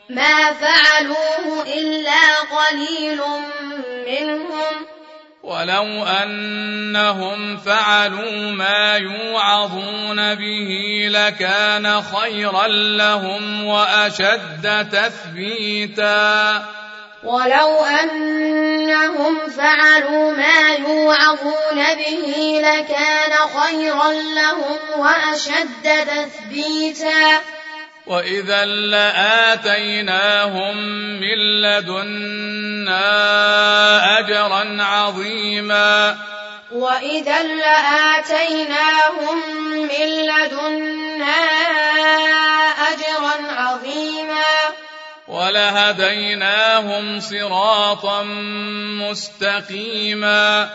ولو أنهم فعلوا ما يوعظون به لكان خيرا لهم وأشد تثبيتا وإذا لآتيناهم من لدنا أجرا عظيما ولهديناهم صراطا مستقيما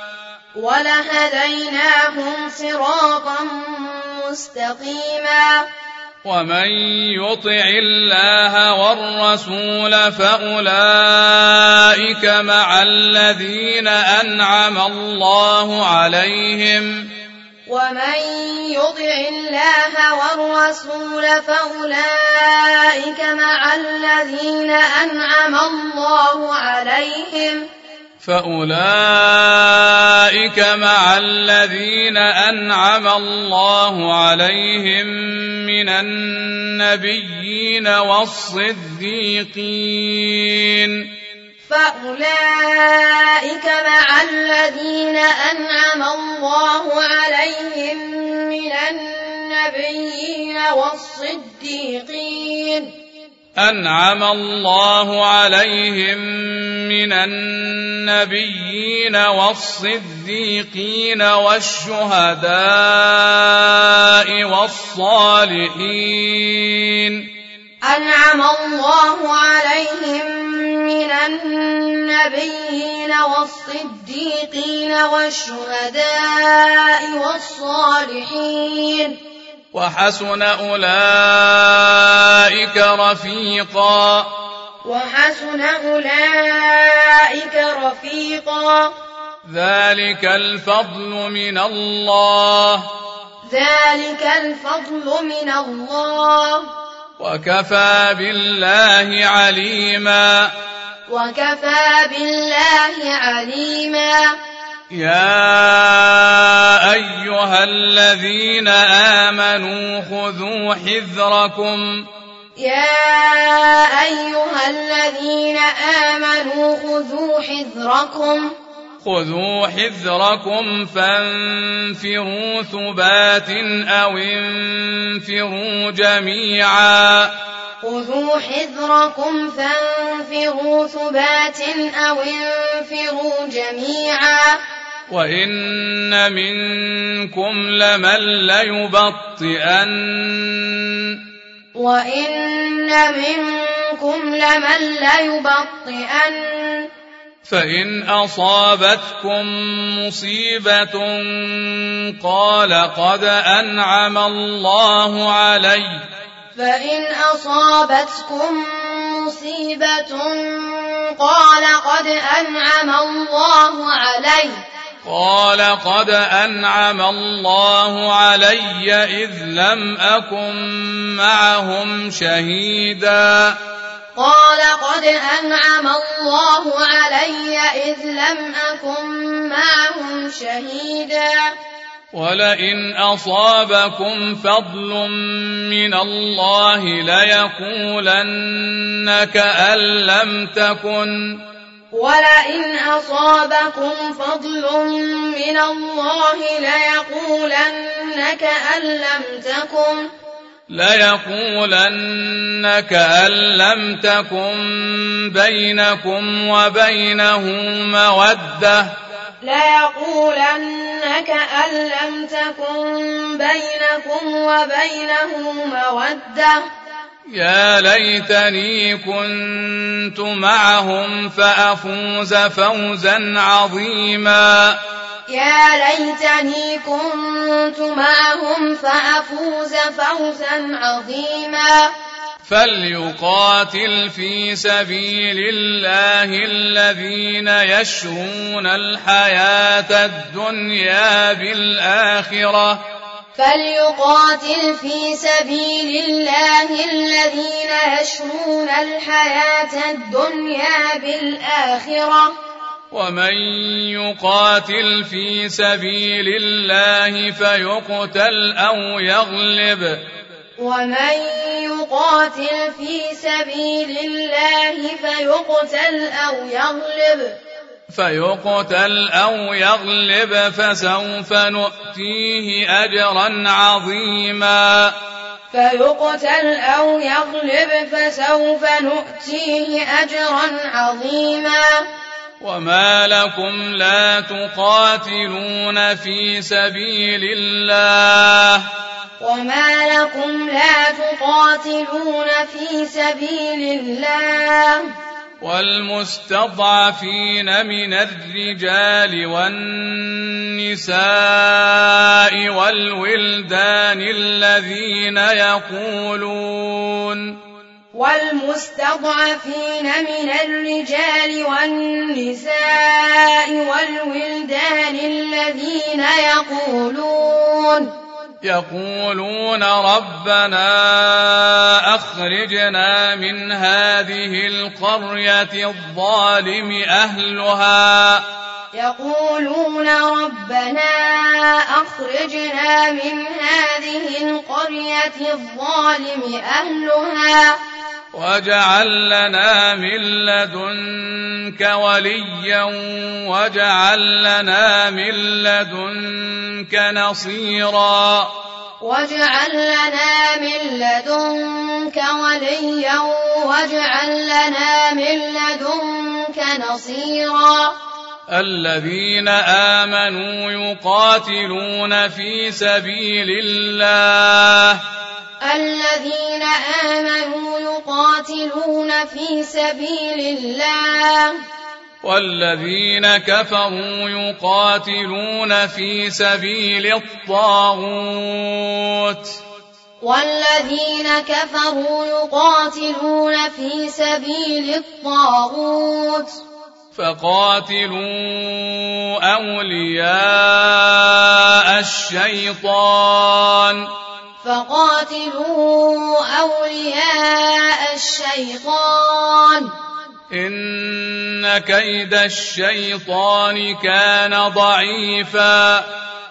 ومن يطع الله والرسول فأولئك مع الذين أنعم الله عليهم من النبيين والصديقين أنعم الله عليهم من النبيين والصديقين والشهداء والصالحين أنعم الله عليهم من النبيين والصديقين والشهداء والصالحين وحسن أولئك رفيقا ذلك الفضل من الله وكفى بالله عليما يا أيها الذين آمنوا خذوا حذركم فانفروا ثبات أو انفروا جميعا وإن منكم لمن ليبطئن فإن أصابتكم مصيبة قال قد أنعم الله علي إذ لم أكن معهم شهيدا ولئن أصابكم فضل من الله ليقولن كأن لم تكن بينكم وبينه مودة يا ليتني كنت معهم فأفوز فوزا عظيما فليقاتل في سبيل الله الذين يشرون الحياة الدنيا بالآخرة ومن يقاتل في سبيل الله فيقتل أو يغلب فسوف نؤتيه أجرا عظيما وما لكم لا تقاتلون في سبيل الله والمستضعفين من الرجال والنساء والولدان الذين يقولون ربنا أخرجنا من هذه القرية الظالم أهلها واجعل لنا من لدنك وليا واجعل لنا من لدنك نصيرا الذين آمنوا يقاتلون في سبيل الله يقاتلون في سبيل الله والذين كفروا يقاتلون في سبيل الطاغوت والذين كفروا يقاتلون في سبيل الطاغوت فقاتلوا أولياء الشيطان إن كيد الشيطان كان ضعيفا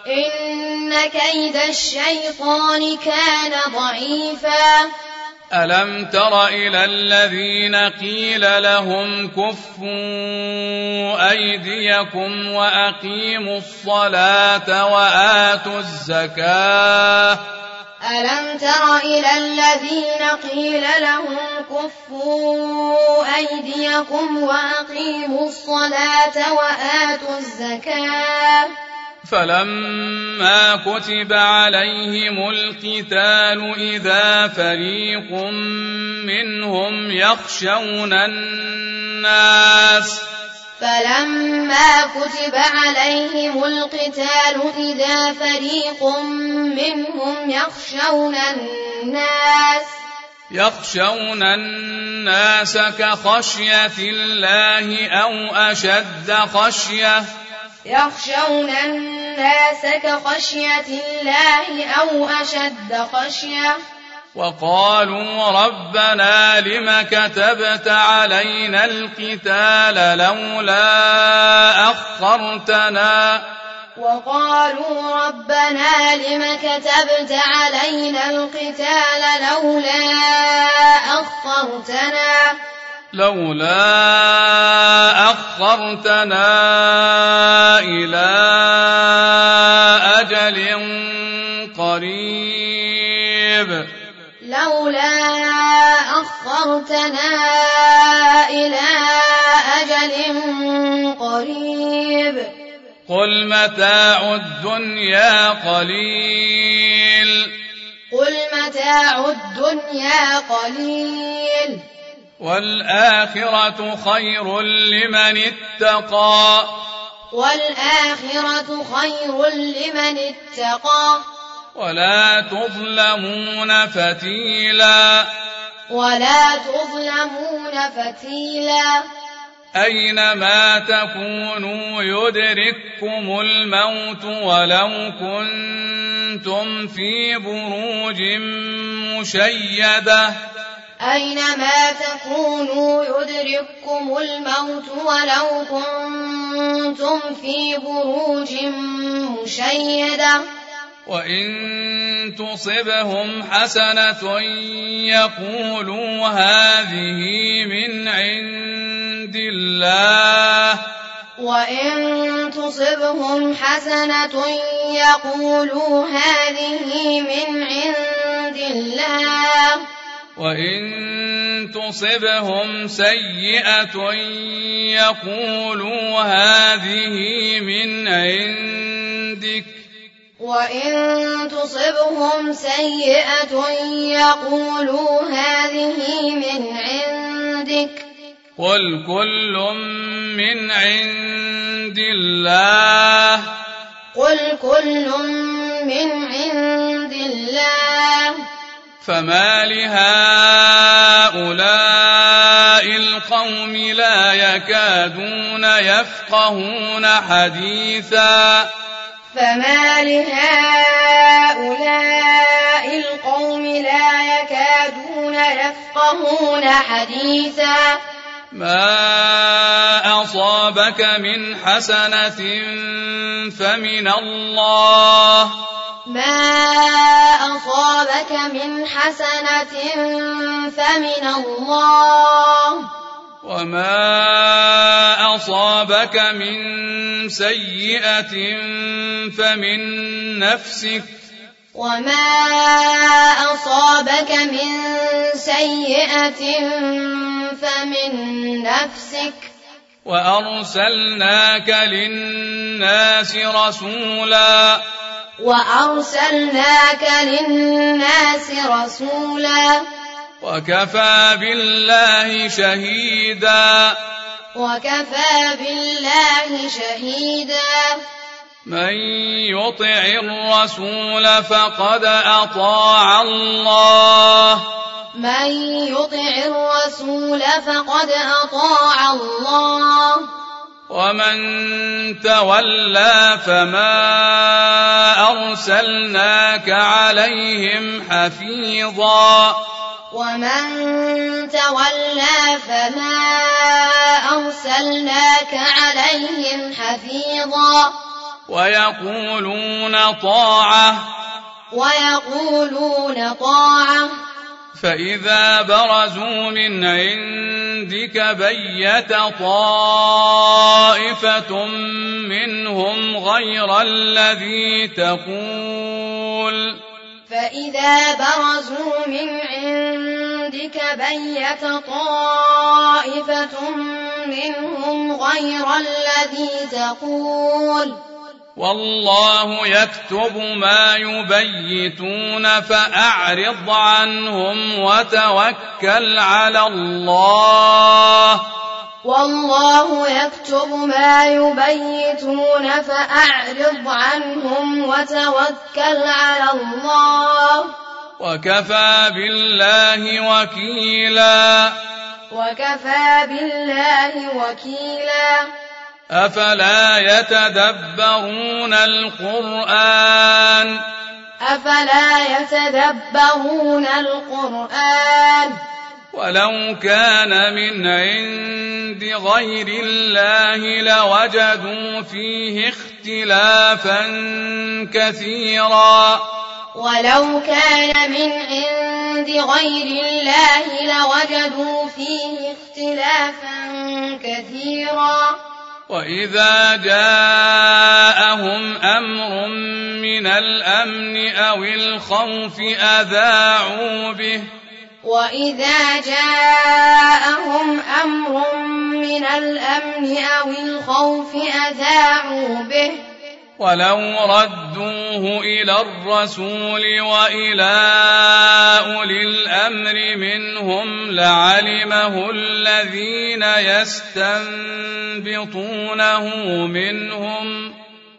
ألم تر إلى الذين قيل لهم كفوا أيديكم وأقيموا الصلاة وآتوا الزكاة ألم تر إلى الذين قيل لهم كفوا أيديكم وأقيموا الصلاة وآتوا الزكاة فلما كتب عليهم القتال إذا فريق منهم يخشون الناس يخشون الناس كخشية الله أو أشد خشية وقالوا ربنا لم كتبت علينا القتال لولا أخرتنا إلى أجل قريب قل متاع الدنيا قليل والآخرة خير لمن اتقى ولا تظلمون فتيلا أينما تكونوا يدرككم الموت ولو كنتم في بروج مشيدة وإن تصبهم حسنة يقولوا هذه من عند الله وإن تصبهم سيئة يقولوا هذه من عندك قل كل من عند الله فما لهؤلاء القوم لا يكادون يفقهون حديثا ما أصابك من حسنة فمن الله وما أصابك من سيئة فمن نفسك وأرسلناك للناس رسولا وكفى بالله شهيدا وكفى بالله شهيدا من يطع الرسول فقد أطاع الله من يطع الرسول فقد أطاع الله ومن تولى فما أرسلناك عليهم حفيظا ومن تولى فما أرسلناك عليهم حفيظا ويقولون طاعة فإذا برزوا من عندك بيت طائفة منهم غير الذي تقول فإذا برزوا من عندك بيت طائفة منهم غير الذي تقول والله يكتب ما يبيتون فأعرض عنهم وتوكل على الله والله يكتب ما يبيتون فأعرض عنهم وتوكل على الله وكفى بالله وكيلا أفلا يتدبرون القرآن ولو كان من عند غير الله لوجدوا فيه اختلافا كثيرا وإذا جاءهم أمر من الأمن أو الخوف أذاعوا به ولو ردوه إلى الرسول وإلى أولي الأمر منهم لعلمه الذين يستنبطونه منهم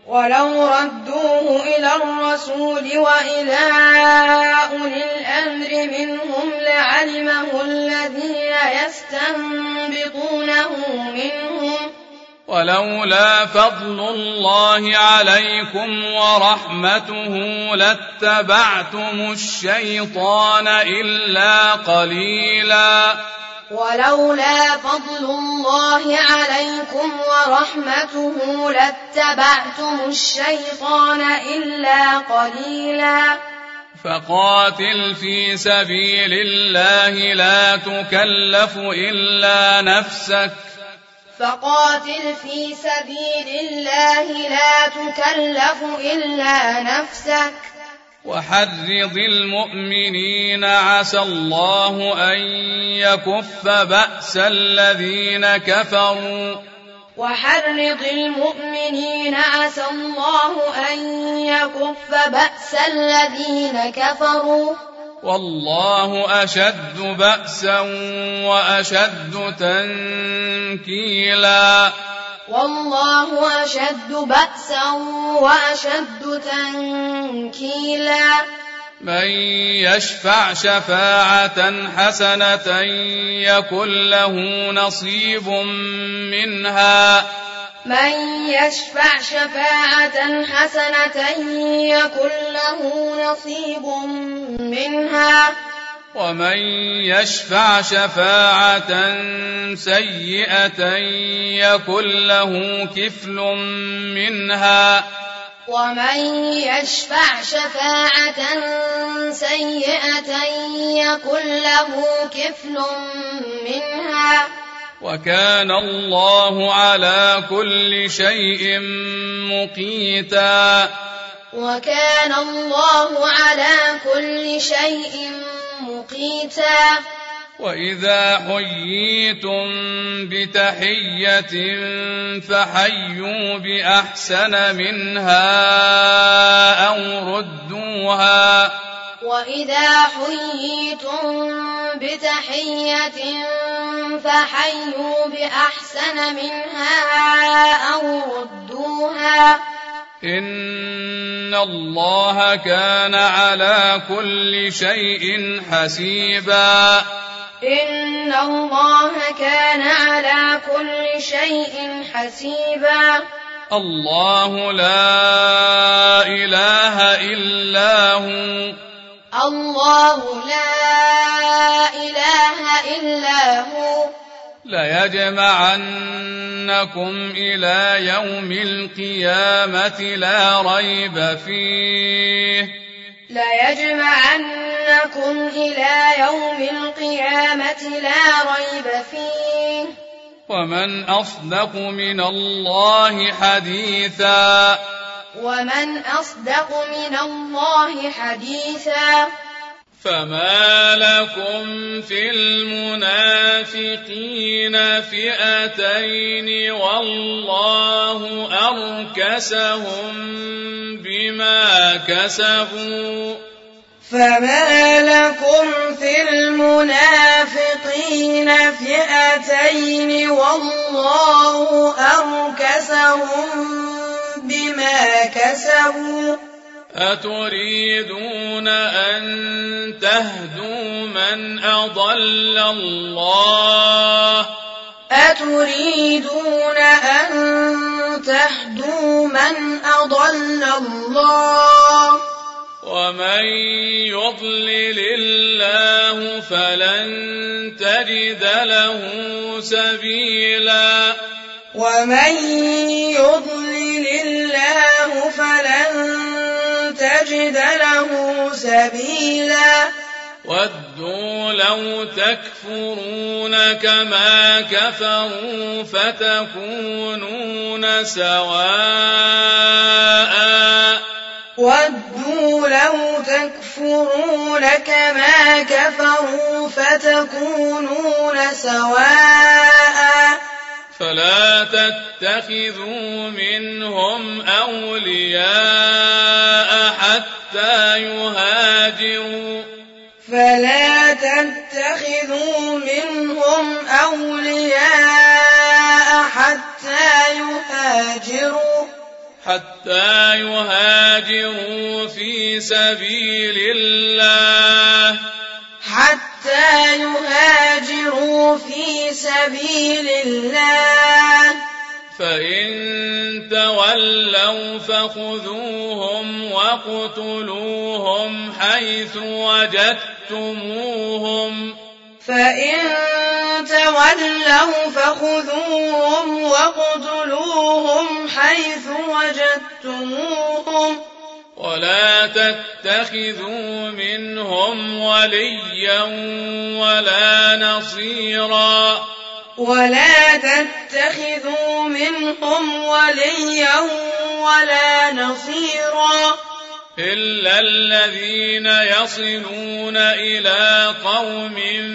ولولا فضل الله عليكم ورحمته لاتبعتم الشيطان إلا قليلا فقاتل في سبيل الله لا تكلف إلا نفسك وحرض المؤمنين عسى الله أن يكف بأس الذين كفروا والله أشد بأسا وأشد تنكيلا من يشفع شفاعة حسنة يكن له نصيب منها ومن يشفع شفاعة سيئة يكن له كفل منها وكان الله على كل شيء مقيتا وإذا حييتم بتحية فحيوا بأحسن منها أو ردوها وإذا حييتم بتحية فحيوا بأحسن منها أو ردوها إن الله كان على كل شيء حسيبا. إن الله كان على كل شيء حسيبا. الله لا إله إلا هو. الله لا إله إلا هو. ليجمعنكم إلى يوم القيامة لا ريب فيه. ليجمعنكم إلى يوم القيامة لا ريب فيه. ومن أصدق من الله حديثا. ومن أصدق من الله حديثا. فما لكم في المنافقين فئتين والله أركسهم بما كسبوا. فما لكم في المنافقين فئتين والله أركسهم بما كسبوا. أتريدون أن تهدوا من أضل الله. أتريدون أن تهدوا من أضل الله. ومن يضلل الله فلن تجد له سبيلا. ومن يضلل الله فلن تجد له سبيلا. ودوا لو تكفرون كما كفروا فتكونون سواء. ودوا لو تكفرون كما كفروا فتكونون سواء. فلا تتخذوا منهم أولياء حتى يهاجروا. فلا تتخذوا منهم أولياء حتى يهاجروا في سبيل الله. حتى يهاجروا في سبيل الله. فإن تولوا فخذوهم واقتلوهم حيث وجدتموهم. فإن تولوا فخذوهم واقتلوهم حيث وجدتموهم. ولا تتخذوا منهم وليا ولا نصيرا. ولا تتخذوا منهم وليا ولا نصيرا. إلا الذين يصلون إلى قوم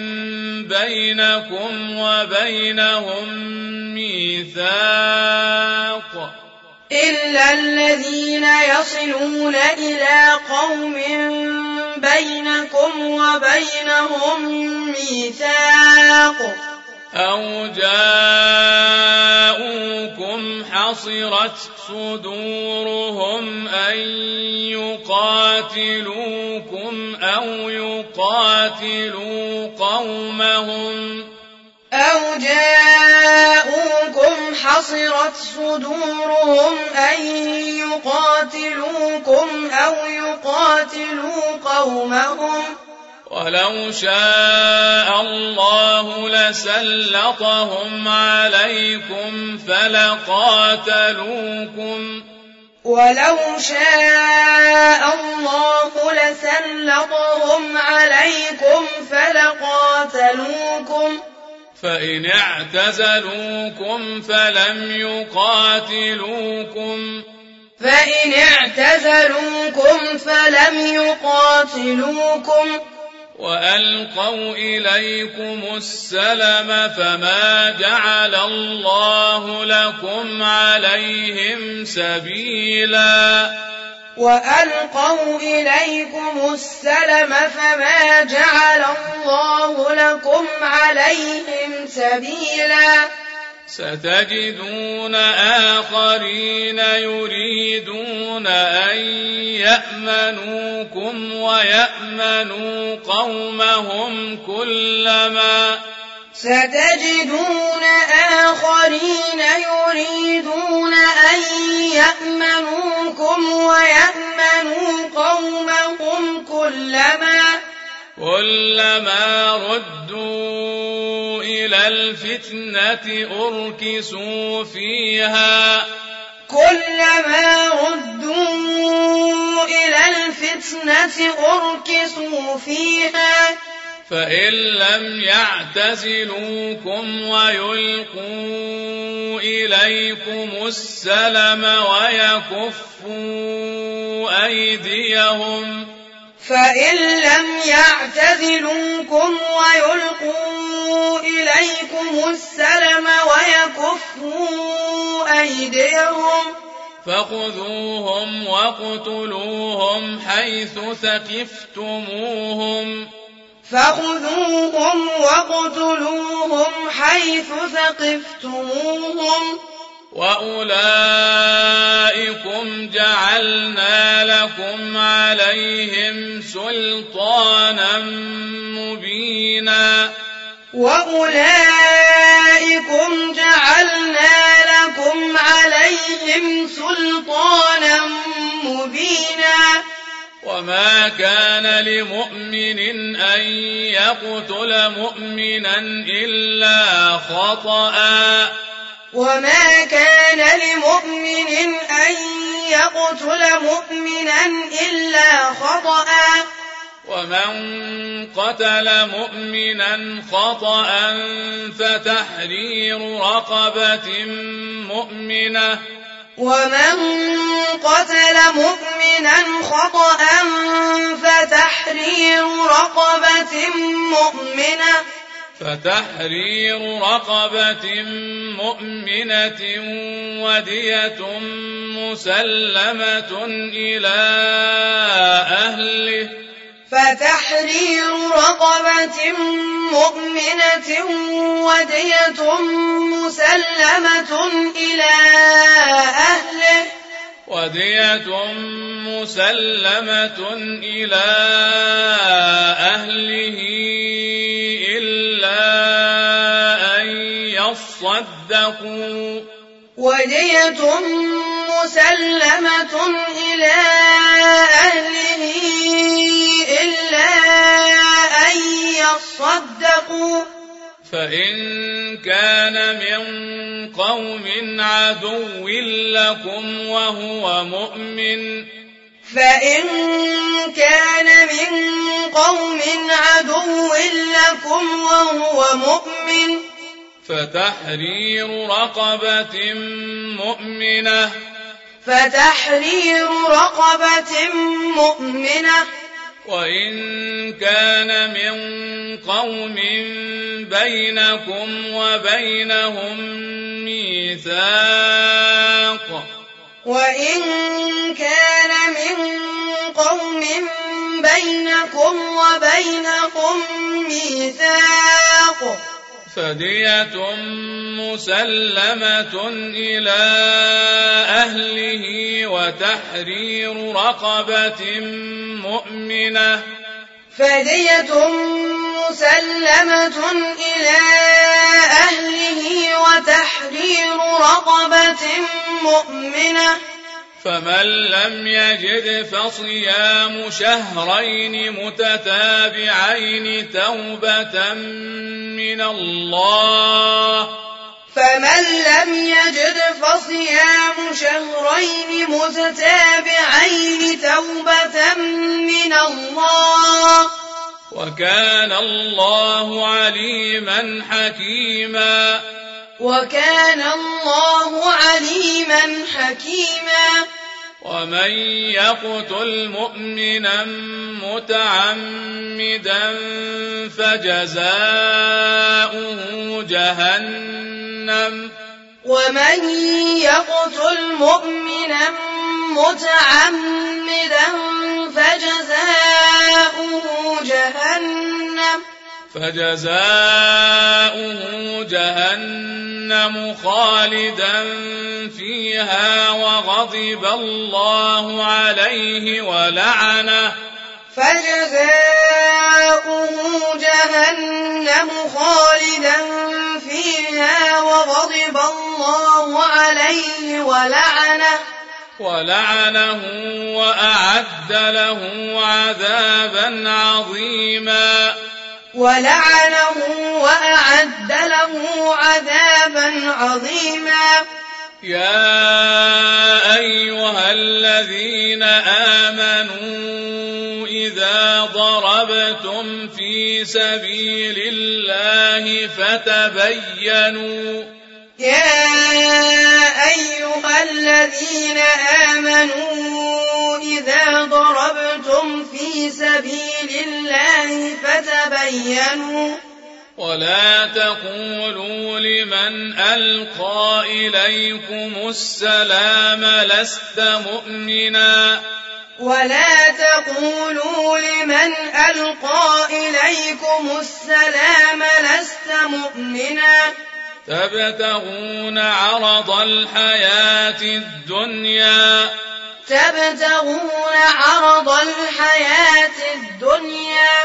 بينكم وبينهم ميثاق. إلا الذين يصلون إلى قوم بينكم وبينهم ميثاق. أو جاءوكم حصرت صدورهم أن يقاتلوكم أو يقاتلوا قومهم. أو جاءوكم حصرت صدورهم أن يقاتلوكم أو يقاتلوا قومهم. ولو شاء الله لسلطهم عليكم فلقاتلوكم. ولو شاء الله لسلطهم عليكم فلقاتلوكم. فإن اعتزلوكم فلم يقاتلوكم وألقوا إليكم السلم فما جعل الله لكم عليهم سبيلا. وألقوا إليكم السلم فما جعل الله لكم عليهم سبيلا ستجدون آخرين يريدون أن يأمنوكم ويأمنوا قومهم كلما ستجدون آخرين يريدون أن يأمنوكم ويأمنوا قومهم كلما ردوا إلى الفتنة أركسوا فيها كلما ردوا إلى الفتنة أركسوا فيها فإن لم يعتزلوكم ويلقوا إليكم السلم ويكفوا أيديهم فإن لم يعتزلوكم ويلقوا إليكم السلم ويكفوا أيديهم فخذوهم واقتلوهم حيث ثقفتموهم وأولئكم جعلنا لكم عليهم سلطانا مبينا وما كان لمؤمن أن يقتل مؤمنا إلا خطأ ومن قتل مؤمنا خطأ فتحرير رقبة مؤمنة ودية مسلمة إلى أهله إلا أن يصدقوا فإن كان من قوم عدو لكم وهو مؤمن فتحرير رقبة مؤمنة وإن كان من قوم بينكم وبينهم ميثاق فدية مسلمة إلى أهله وتحرير رقبة مؤمنة فمن لم يجد فصيام شهرين متتابعين توبة من الله وكان الله عليما حكيما ومن يقتل مؤمنا متعمدا فجزاؤه خالدا فجزاؤه جهنم خالدا فيها وغضب الله عليه ولعنه وأعد له عذابا عظيما يا أيها الذين آمنوا إذا ضربتم في سبيل الله فتبينوا ولا تقولوا لمن ألقى إليكم السلام لست مؤمنا تبتغون عرض الحياة الدنيا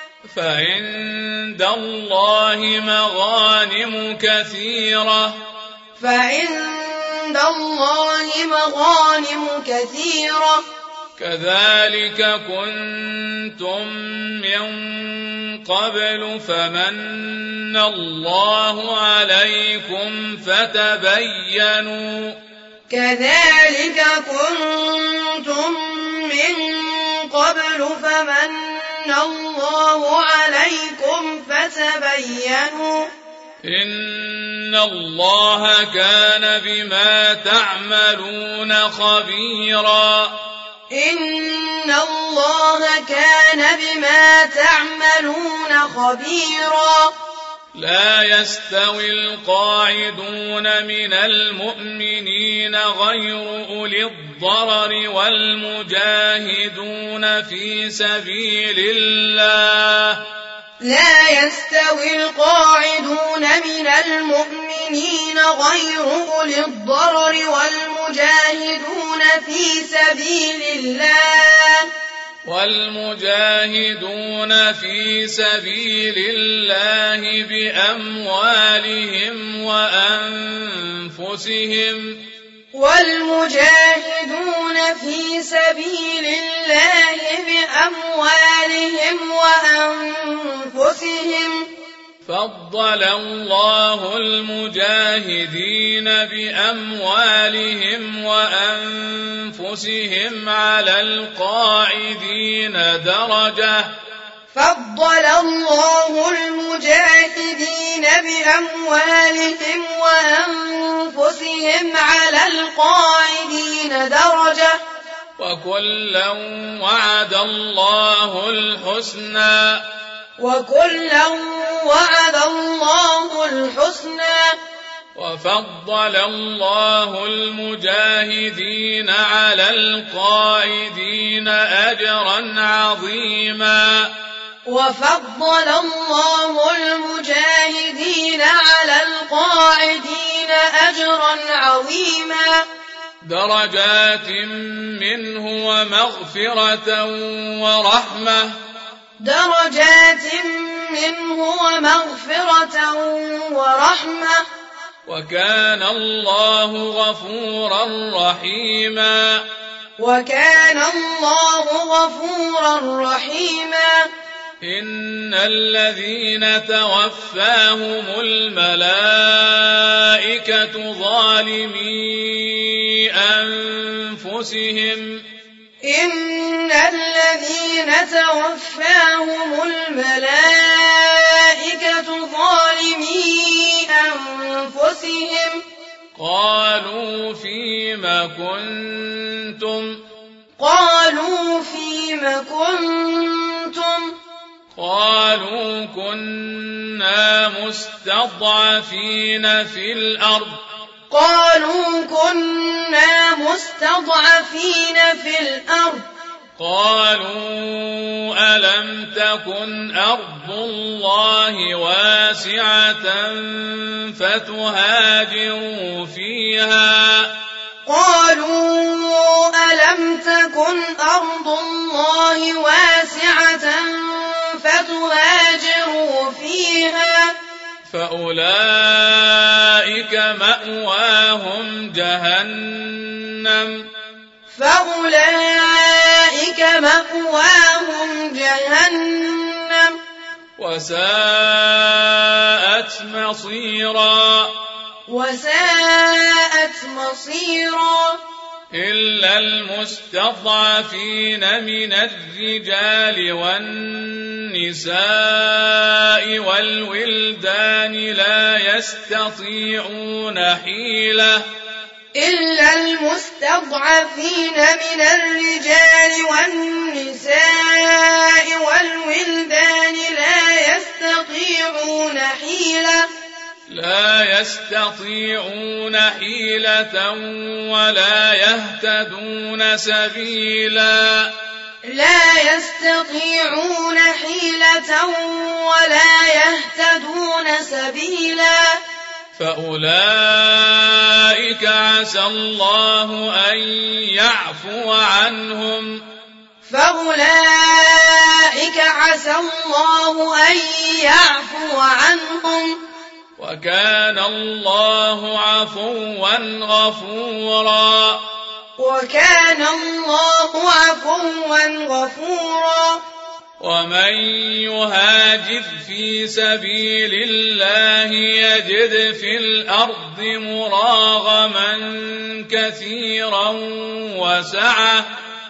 فعند الله مغانم كثيرة كذلك كنتم من قبل فمن الله عليكم فتبينوا إن الله كان بما تعملون خبيرا لا يستوي القاعدون من المؤمنين غير أولي الضرر والمجاهدون في سبيل الله بأموالهم وأنفسهم فضل الله المجاهدين بأموالهم وأنفسهم على القاعدين درجة وكلا وعد الله الحسنى وفضل الله المجاهدين على القاعدين أجرا عظيما درجات منه ومغفرة ورحمة وكان الله غفورا رحيما إن الذين توفاهم الملائكة ظالمي أنفسهم قالوا فيم كنتم قالوا كنا مستضعفين في الأرض قالوا ألم تكن أرض الله واسعة فتهاجروا فيها قالوا ألم تكن أرض الله واسعة فتهاجروا فيها فأولئك مأواهم جهنم وساءت مصيرا إلا المستضعفين من الرجال والنساء والولدان لا يستطيعون حيلة إلا المستضعفين من الرجال والنساء والولدان لا يستطيعون حيلة ولا يهتدون سبيلا فأولئك عسى الله أن يعفو عنهم وكان الله عفوا غفورا ومن يهاجر في سبيل الله يجد في الأرض مراغما كثيرا وسعة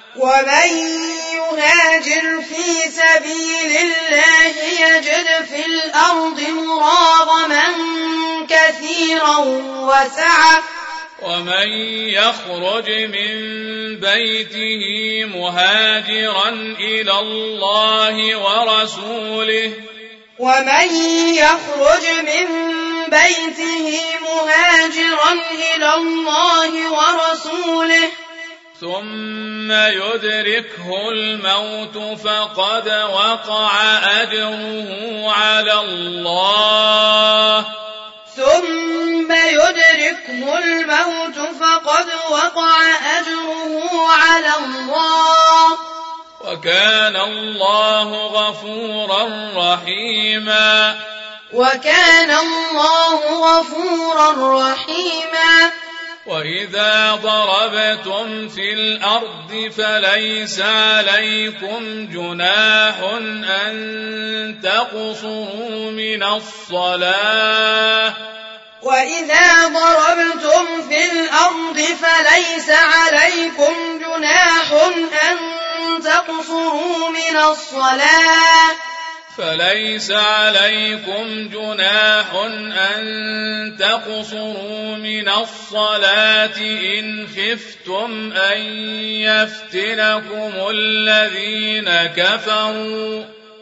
ومن يخرج من بيته مهاجرا إلى الله ورسوله ثم يدركه الموت فقد وقع أجره على الله وكان الله غفورا رحيما وإذا ضربتم في الأرض فليس عليكم جناح أن تقصروا من الصلاة إن خفتم أن يفتنكم الذين كفروا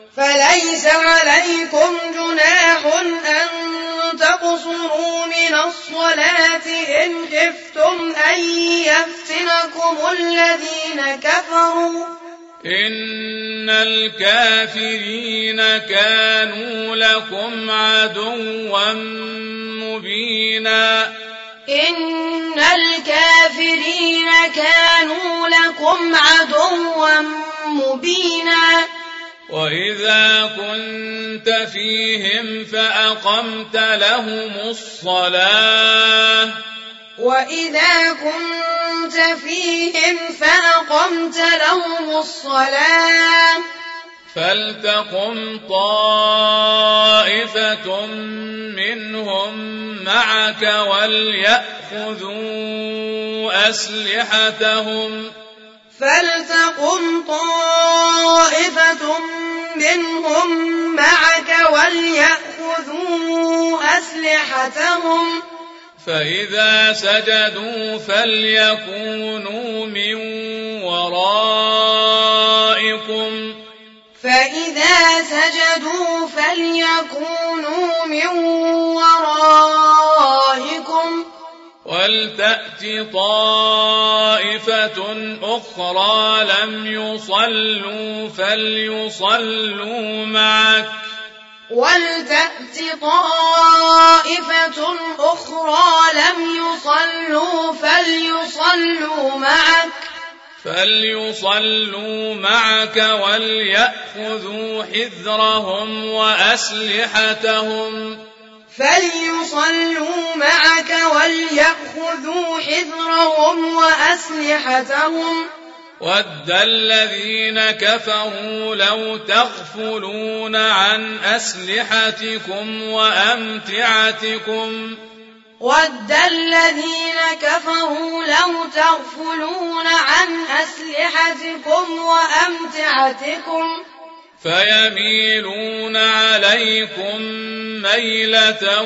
إن الكافرين كانوا لكم عدوا مبينا وإذا كنت فيهم فأقمت لهم الصلاة فلتقم طائفة منهم معك وليأخذوا أسلحتهم فإذا سجدوا فليكونوا من ورائكم ولتأت طائفة أخرى لم يصلوا فليصلوا معك ولتأت طائفة أخرى لم يصلوا فليصلوا معك وليأخذوا حذرهم وأسلحتهم ود الذين كفروا لو تغفلون عن أسلحتكم وأمتعتكم فيميلون عليكم ميلة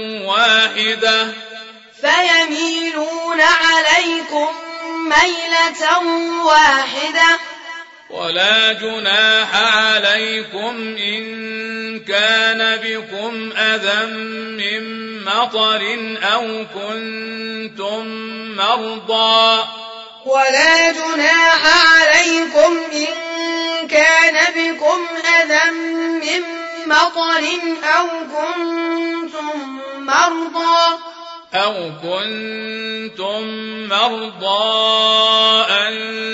واحدة ولا جناح عليكم إن كان بكم أذى من مطر أو كنتم مرضى أن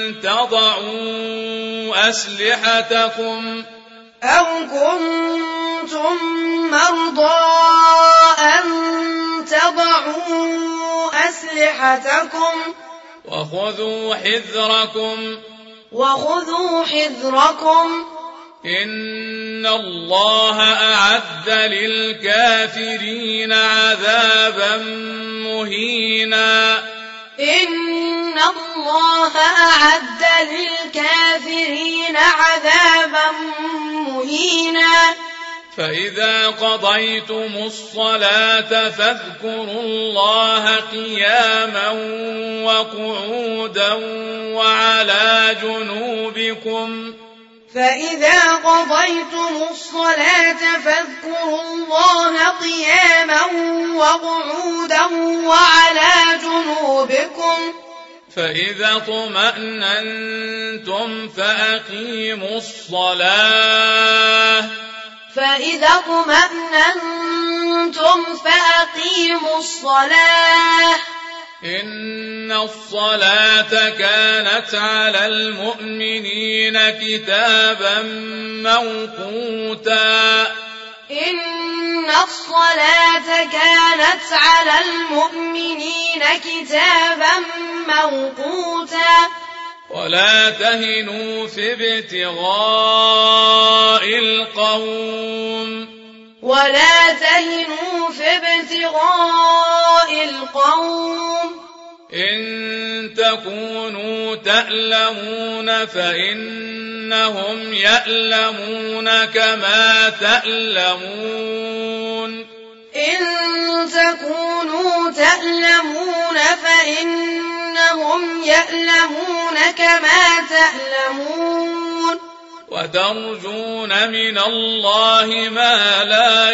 تضعوا أسلحتكم وخذوا حذركم إن الله أعد للكافرين عذابا مهينا فإذا قضيتم الصلاة فاذكروا الله قياما وقعودا وعلى جنوبكم فإذا اطمأننتم فأقيموا الصلاة إن الصلاة كانت على المؤمنين كتابا موقوتا ولا تهنوا في ابتغاء القوم إن تكونوا تألمون فإنهم يألمون كما تألمون وترجون من الله ما لا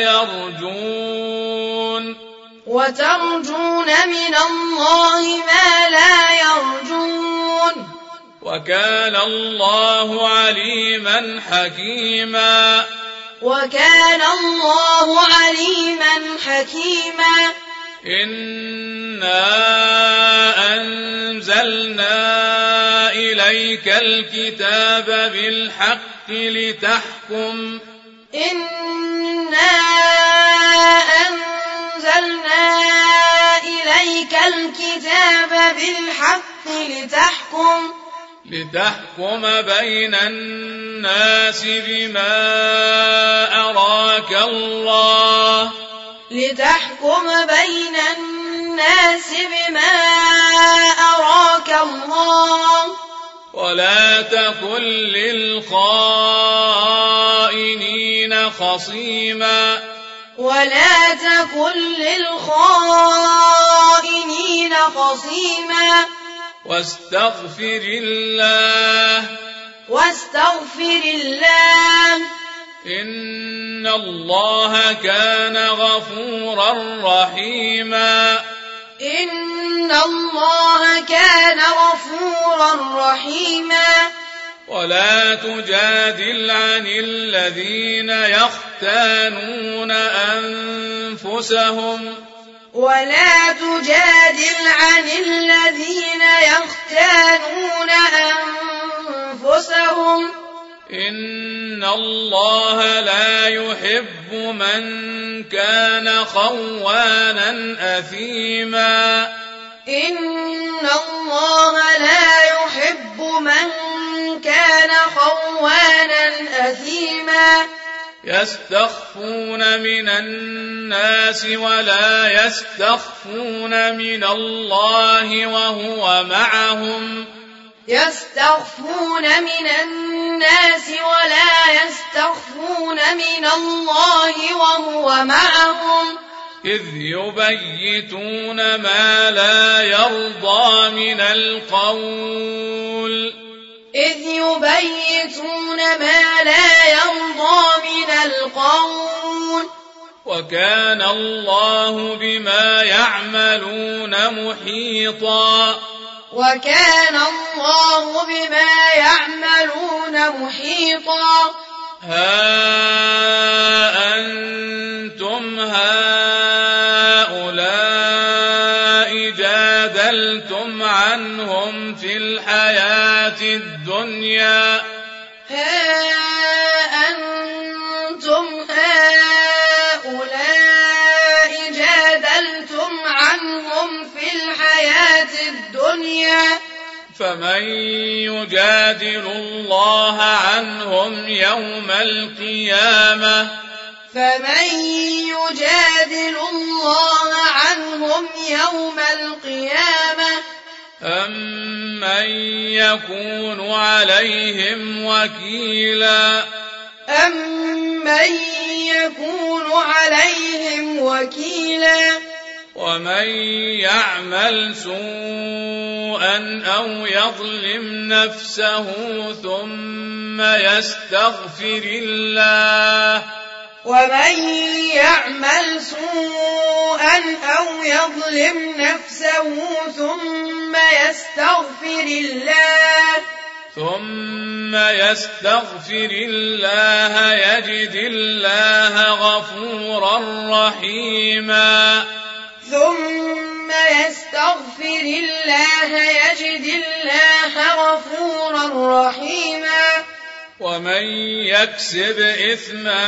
يرجون وكان الله عليما حكيما إنا أنزلنا إليك الكتاب بالحق لتحكم بين الناس بما أراك الله ولا تكن للخائنين خصيما واستغفر الله إن الله كان غفورا رحيما إن الله كان غفورا رحيما ولا تجادل عن الذين يختانون أنفسهم ولا تجادل عن الذين يختانون أنفسهم إن الله لا يحب من كان خوانا أثيما إن الله لا يحب من كان خوانا أثيما يستخفون من الناس ولا يستخفون من الله وهو معهم يستخفون من الناس ولا يستخفون من الله وهو معهم إذ يبيتون ما لا يرضى من القول إذ يبيتون ما لا يرضى من القول وكان الله بما يعملون محيطا وكان الله بما يعملون محيطا ها أنتم هؤلاء جادلتم عنهم في الحياة الدنيا أنتم هؤلاء جادلتم عنهم في الحياة الدنيا فمن يجادل الله عنهم يوم القيامة فمن يجادل الله عنهم يوم القيامة أمن يكون عليهم وكيلا أمن يكون عليهم وكيلا ومن يعمل سوءا أو يظلم نفسه ثم يستغفر الله ومن يعمل سوءا أو يظلم نفسه ثم يستغفر الله يجد الله غفورا رحيما ثم يستغفر الله يجد الله غفورا رحيما ومن يكسب إثما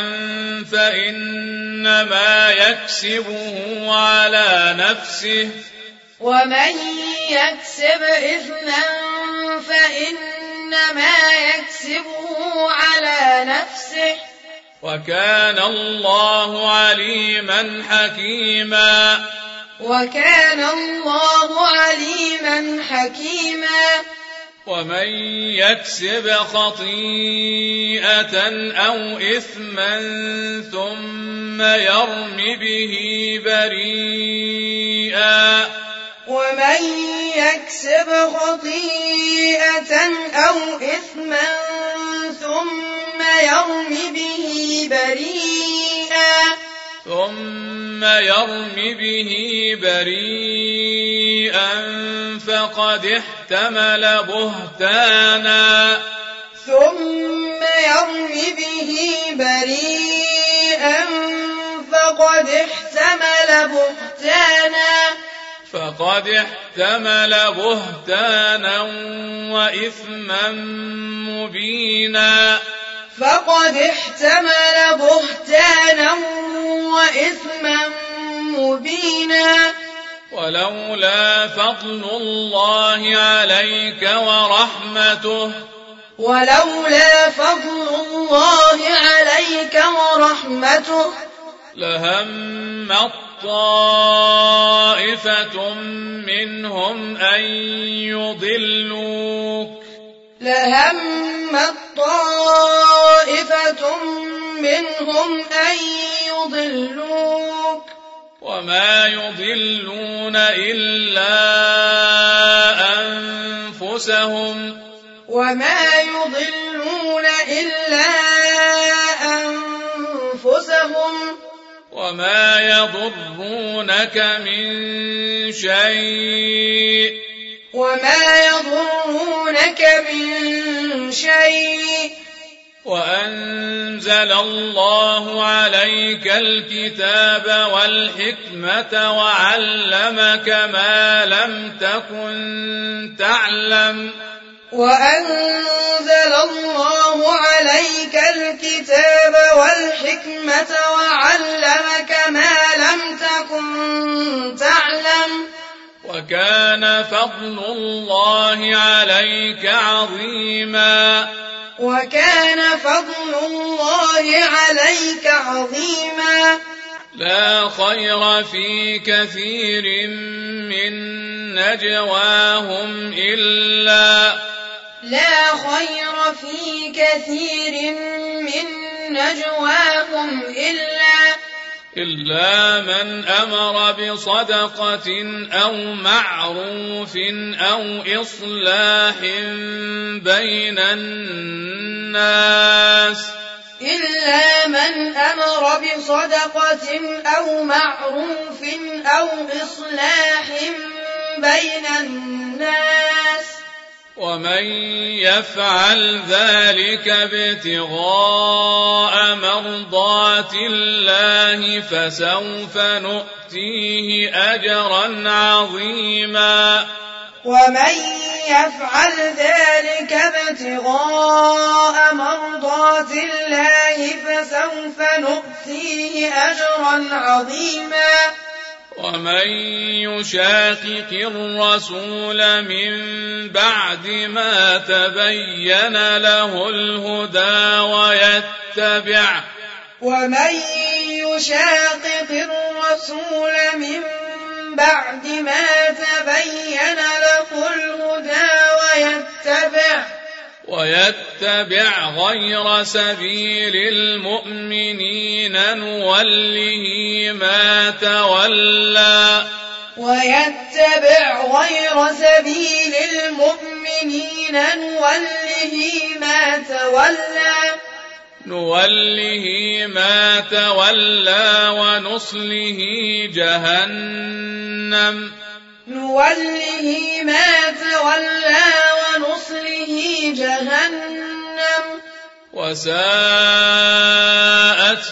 فإنما يكسبه على نفسه ومن يكسب إثما فإنما يكسبه على نفسه وكان الله عليما حكيما وكان الله عليما حكيما ومن يكسب خطيئة أو إثما ثم يرم به بريئا ومن يكسب خطيئة أو إثما ثم يرم به بريئا فقد احتمل بهتانا وإثما مبينا ولولا فضل الله عليك ورحمته لهمت طائفة منهم أن يضلوك وما يضلون إلا أنفسهم وما يضرونك من شيء وأنزل الله عليك الكتاب والحكمة وعلمك ما لم تكن تعلم وكان فضل الله عليك عظيما لا خير في كثير من نجواهم إلا من أمر بصدقة أو معروف أو إصلاح بين الناس ومن يفعل ذلك ابتغاء مرضات الله فسوف نؤتيه أجرا عظيما ومن يشاقق الرسول من بعد ما تبين له الهدى ويتبع غير سبيل المؤمنين نوله ما تولى ونصله جهنم وساءت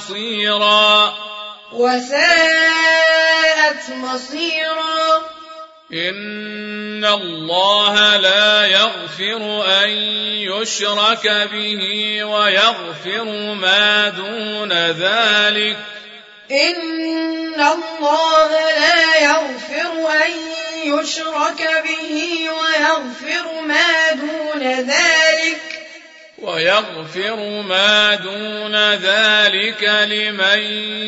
مصيرا إن الله لا يغفر أن يشرك به ويغفر ما دون ذلك لمن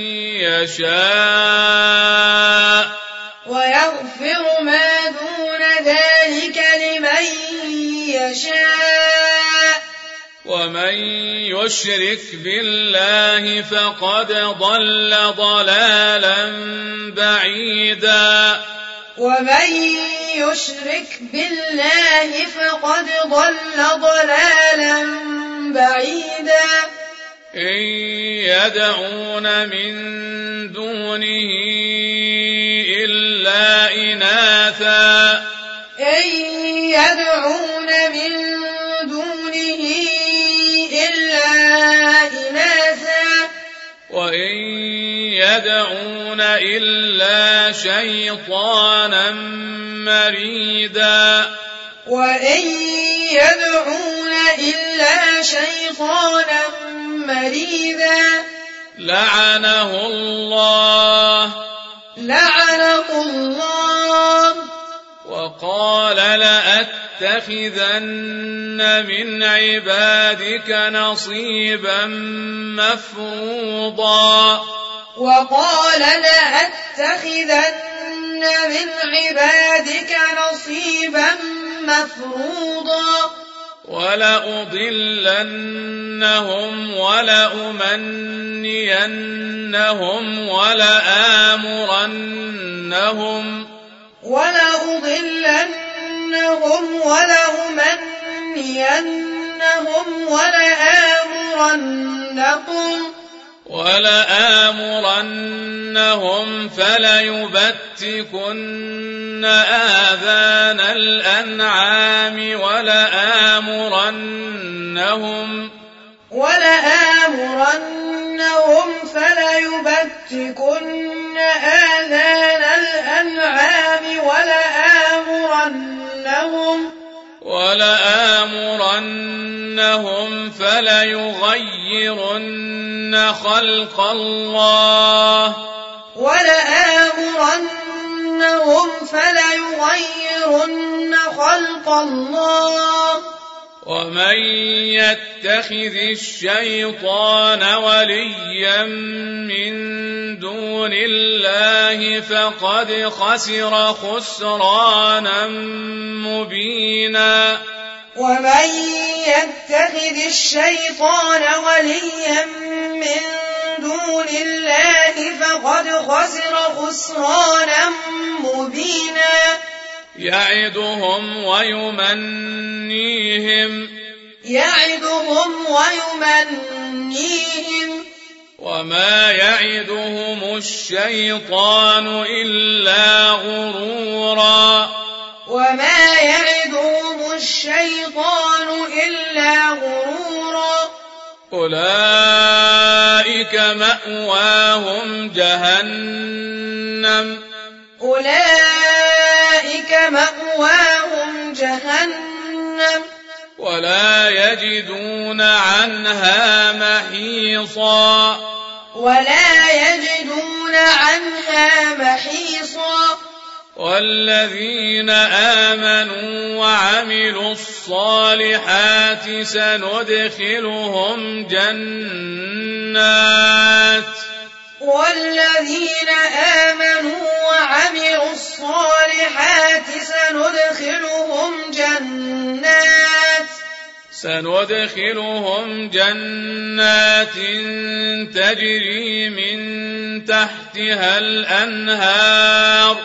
يشاء ومن يشرك بالله فقد ضل ضلالا بعيدا إن يدعون من دونه إلا إناثا وإن يدعون إلا شيطانا مريدا لعنه الله وقال لأتخذن من عبادك نصيبا مفروضا ولأضلنهم ولأمنينهم ولآمرنهم يعدونهم فليبتكن آذان الأنعام ولآمرنهم فليبتكن آذان الأنعام ولآمرنهم فليغيرن خلق الله ومن يتخذ الشيطان وليا من دون الله فقد خسر خسرانا مبينا. ومن يتخذ الشيطان وليا من دون الله فقد خسر خسرانا مبينا. يعدهم ويمنيهم وما يعدهم الشيطان إلا غرورا. أولئك مأواهم جهنم ولا يجدون عنها محيصا. والذين آمنوا وعملوا الصالحات سندخلهم جنات تجري من تحتها الأنهار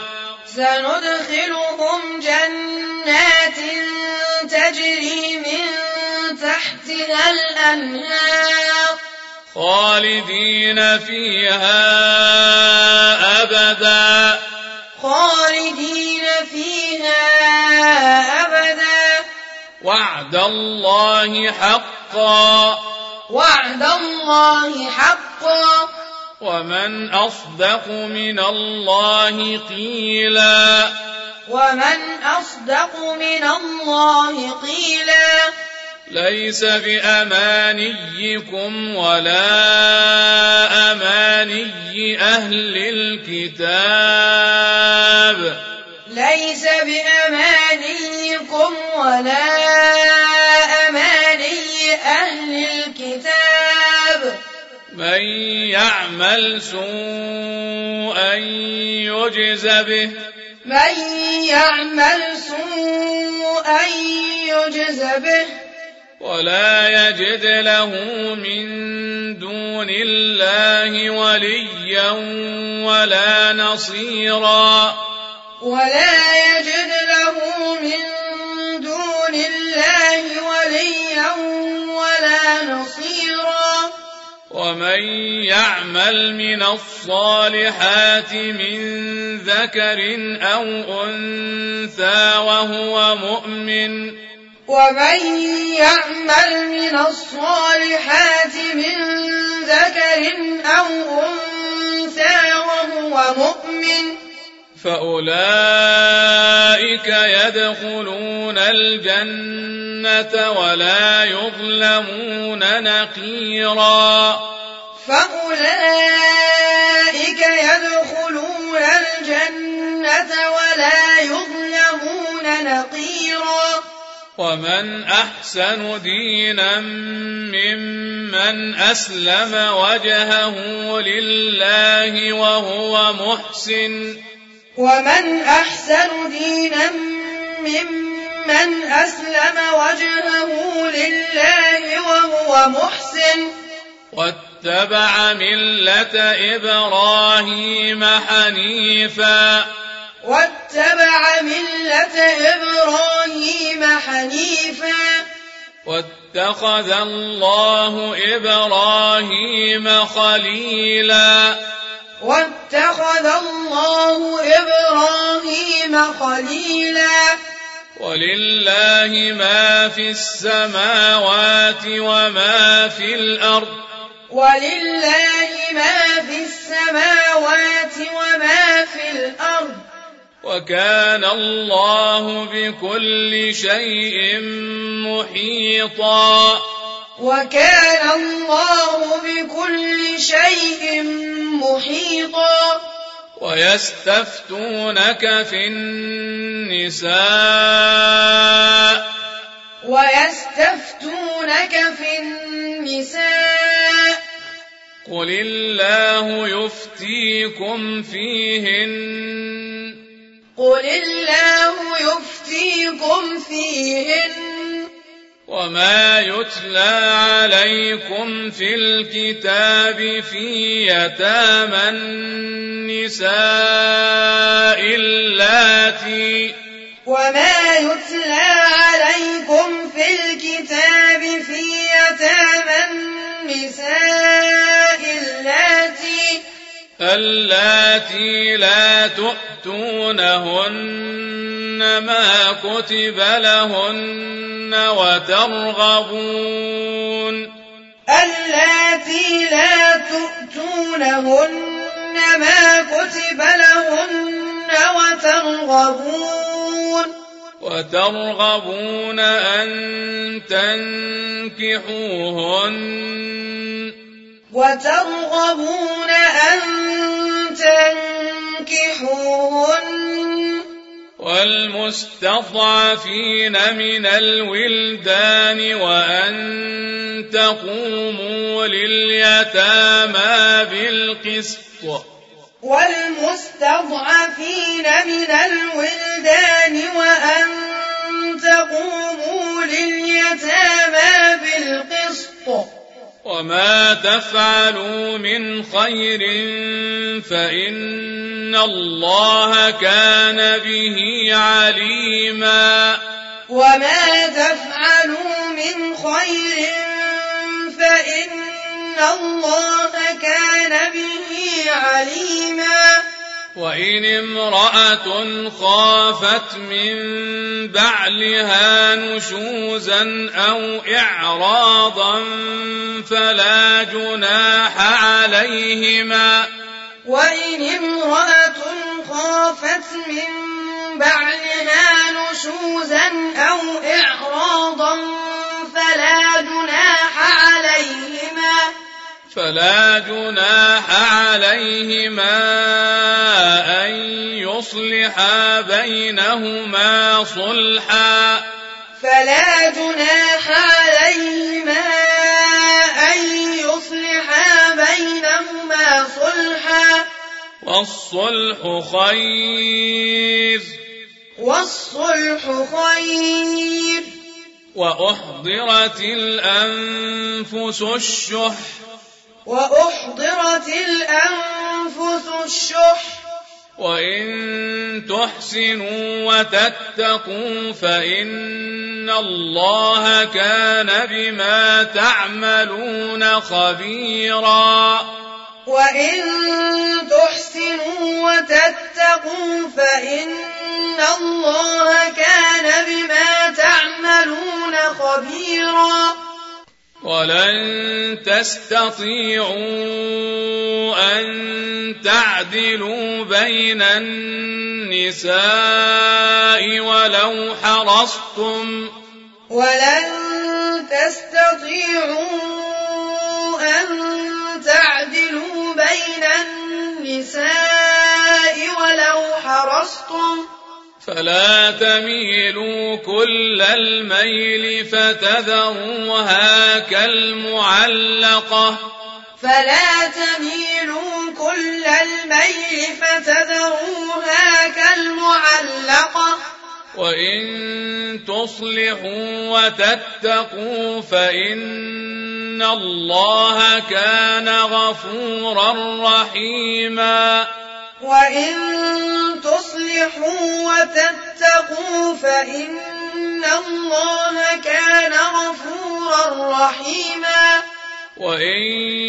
خالدين فيها أبدا وعد الله حقا ومن أصدق من الله قيلا. ليس بأمانيكم ولا أماني أهل الكتاب من يعمل سوءا يجز به ولا يجد له من دون الله وليا ولا نصيرا. ومن يعمل من الصالحات من ذكر أو أنثى وهو مؤمن فأولئك يدخلون الجنة ولا يظلمون نقيرا. ومن أحسن دينا ممن أسلم وجهه لله وهو محسن واتبع ملة إبراهيم حنيفا واتخذ الله إبراهيم خليلا. الله إبراهيم خليلا ولله ما في السماوات وما في الأرض ولله ما في السماوات وما في الأرض وكان الله بكل شيء محيطا وكان الله بكل شيء محيطا ويستفتونك في النساء قل الله يفتيكم فيهن وما يتلى عليكم في الكتاب في يتامى النساء اللاتي لا تؤتونهن ما كتب لهن وترغبون أن تنكحوهن والمستضعفين من الولدان وأن تقوموا لليتامى بالقسط وما تفعلوا من خير فإن الله كان به عليما وإن امرأة خافت من بعلها نشوزا أو إعراضا فلا جناح عليهما أن يصلحا بينهما صلحا والصلح خير وأحضرت الأنفس الشح وإن تحسنوا وتتقوا فإن الله كان بما تعملون خبيرا ولن تستطيعوا أن تعدلوا بين النساء ولو حرصتم فلا تميلوا كل الميل فتذروها كالمعلقة وإن تصلحوا وتتقوا فإن الله كان غفورا رحيما وإن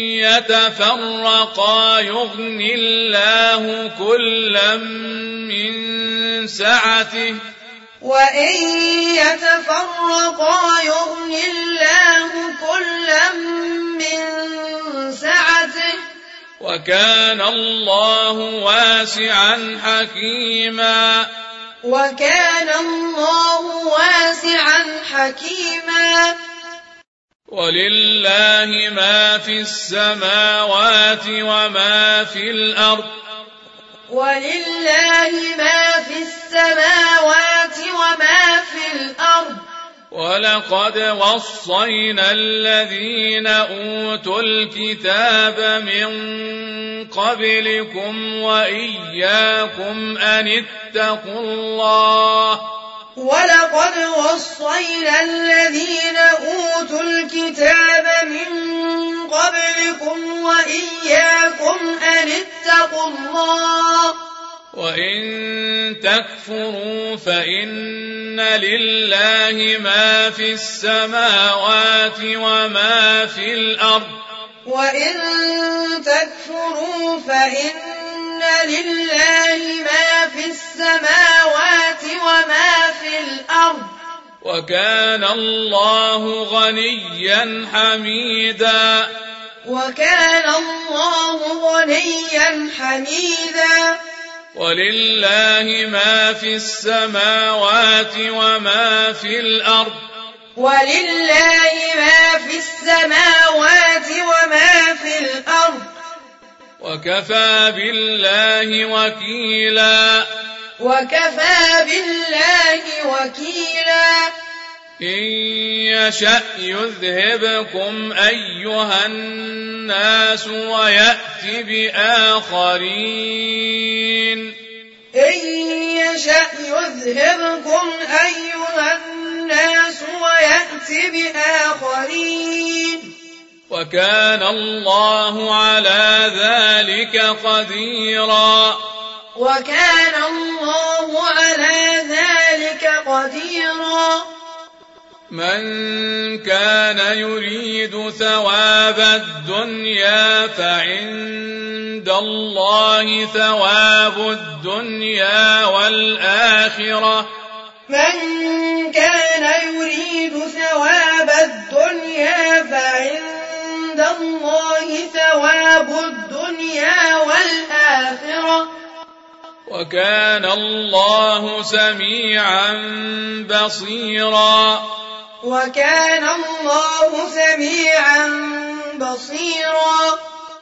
يتفرقا يغن الله كلا من سعته وإن يتفرقا يغن الله كلا من سعته وكان الله واسعا حكيما وكان الله واسعا حكيما ولله ما في السماوات وما في الأرض ولله ما في السماوات وما في الأرض ولقد وصينا الذين أوتوا الكتاب من قبلكم وإياكم أن اتقوا الله ولقد وصينا الذين أوتوا الكتاب من قبلكم وإياكم أن اتقوا الله وإن تكفروا فإن لله ما في السماوات وما في الأرض وإن تكفروا فإن لله ما في السماوات وما في الأرض وكان الله غنيا حميدا وكان الله غنيا حميدا ولله ما في السماوات وما في الأرض ولله ما في السماوات وما في الأرض وكفى بالله وكيلا وكفى بالله وكيلا إن يشأ يذهبكم أيها الناس ويأت بآخرين إن يشأ يذهبكم أيها الناس ويأت بآخرين وكان الله على ذلك قديرا وكان الله على ذلك قديرا من كان يريد ثواب الدنيا فعند الله ثواب الدنيا والآخرة من كان يريد ثواب الدنيا فعند الله ثواب الدنيا والآخرة وكان الله سميعا بصيرا وكان الله سميعا بصيرا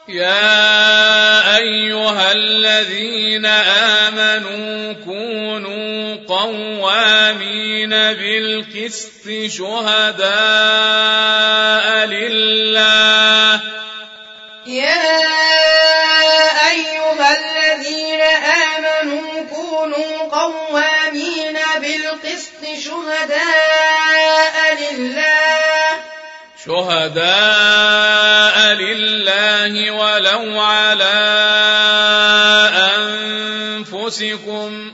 يا أيها الذين آمنوا كونوا قوامين بالقسط شهداء لله يا أيها الذين آمنوا كونوا قوامين بالقسط شهداء لله ولو على أنفسكم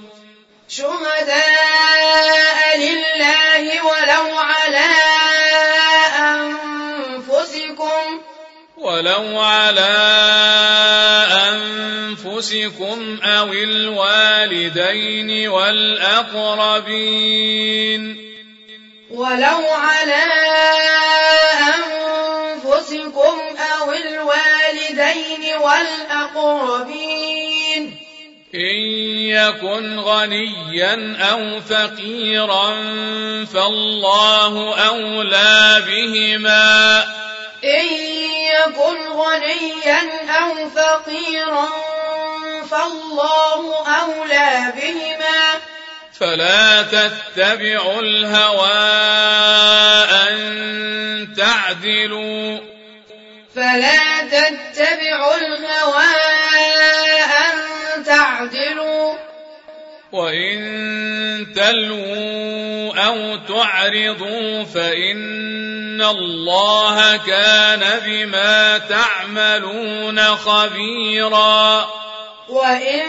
أو الوالدين والأقربين إن يكن غنيا أو فقيرا فالله أولى بهما إن يكن غنيا أو فقيرا فالله أولى بهما فلا تتبعوا الهوى أن تعدلوا وإن تلووا أو تعرضوا فإن الله كان بما تعملون خبيرا وإن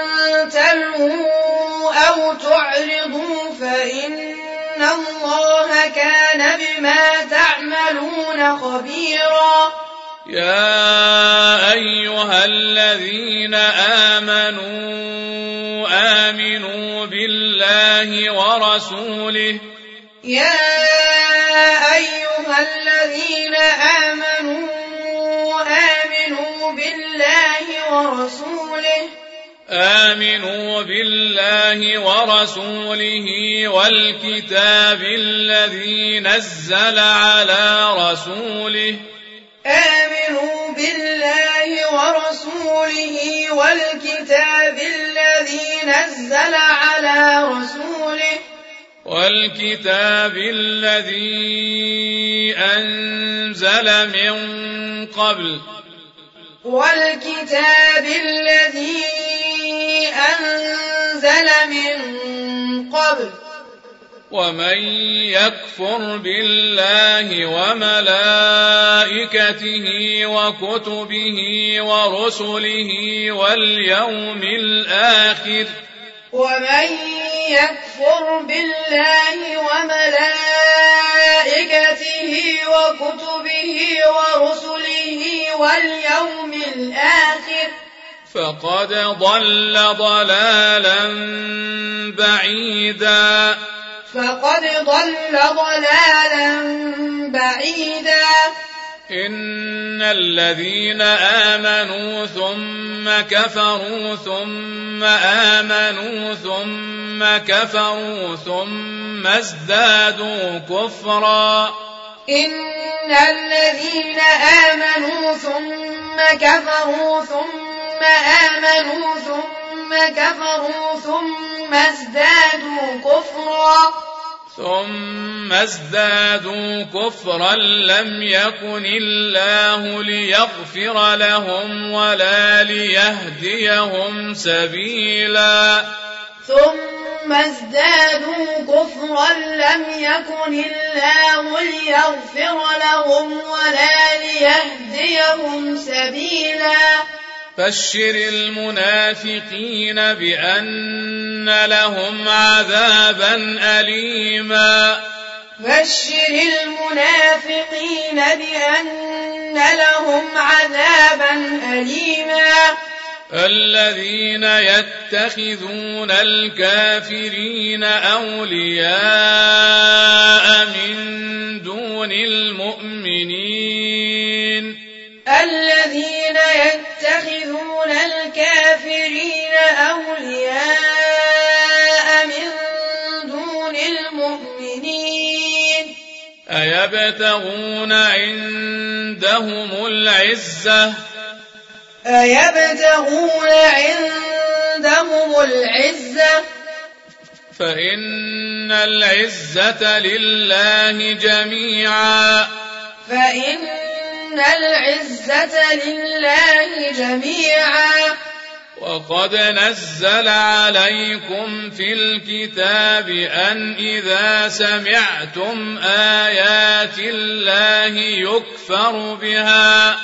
تلووا أو تعرضوا فإن الله كان بما تعملون خبيرا يا أيها الذين آمنوا بالله ورسوله يا أيها الذين آمنوا بالله ورسوله والكتاب الذي نزل على رسوله والكتاب الذي أنزل من قبل ومن يكفر بالله وملائكته وكتبه ورسله واليوم الآخر فقد ضل ضلالا بعيدا إن الذين آمنوا ثم كفروا ثم آمنوا ثم كفروا ثم ازدادوا كفرا لم يكن الله ليغفر لهم ولا ليهديهم سبيلا بشر المنافقين بأن لهم عذابا أليما الذين يتخذون الكافرين أولياء من دون المؤمنين أيبتغون عندهم العزة فإن العزة لله جميعا وقد نزل عليكم في الكتاب أن إذا سمعتم آيات الله يكفر بها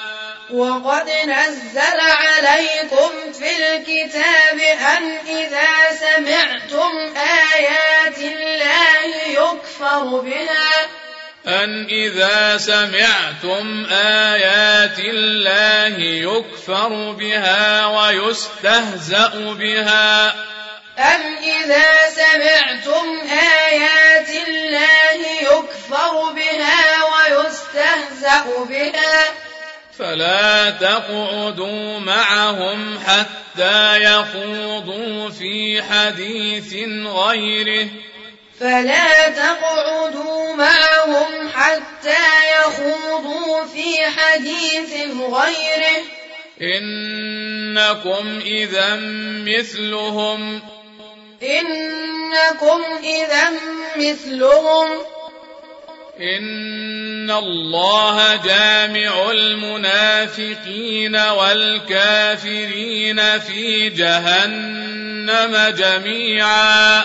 ويستهزأ بها فلا تقعدوا معهم حتى يخوضوا في حديث غيره إنكم إذا مثلهم إن الله جامع المنافقين والكافرين في جهنم جميعا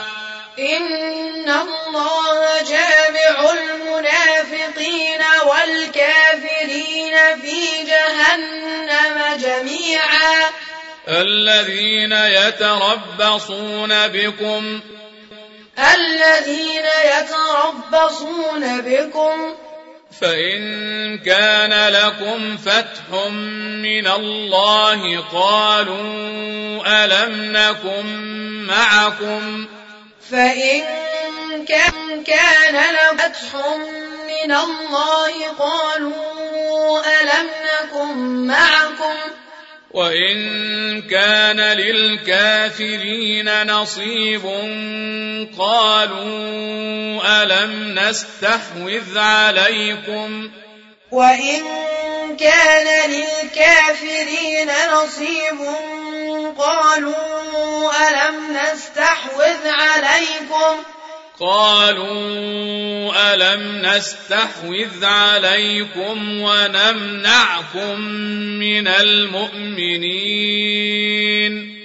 الذين يتربصون بكم فإن كان لكم فتح من الله قالوا ألم نكن معكم فإن كان لكم فتح من الله قالوا ألم نكن معكم وإن كان للكافرين نصيب قالوا ألم نستحوذ عليكم وإن كان للكافرين نصيب قالوا ألم نستحوذ عليكم ونمنعكم من المؤمنين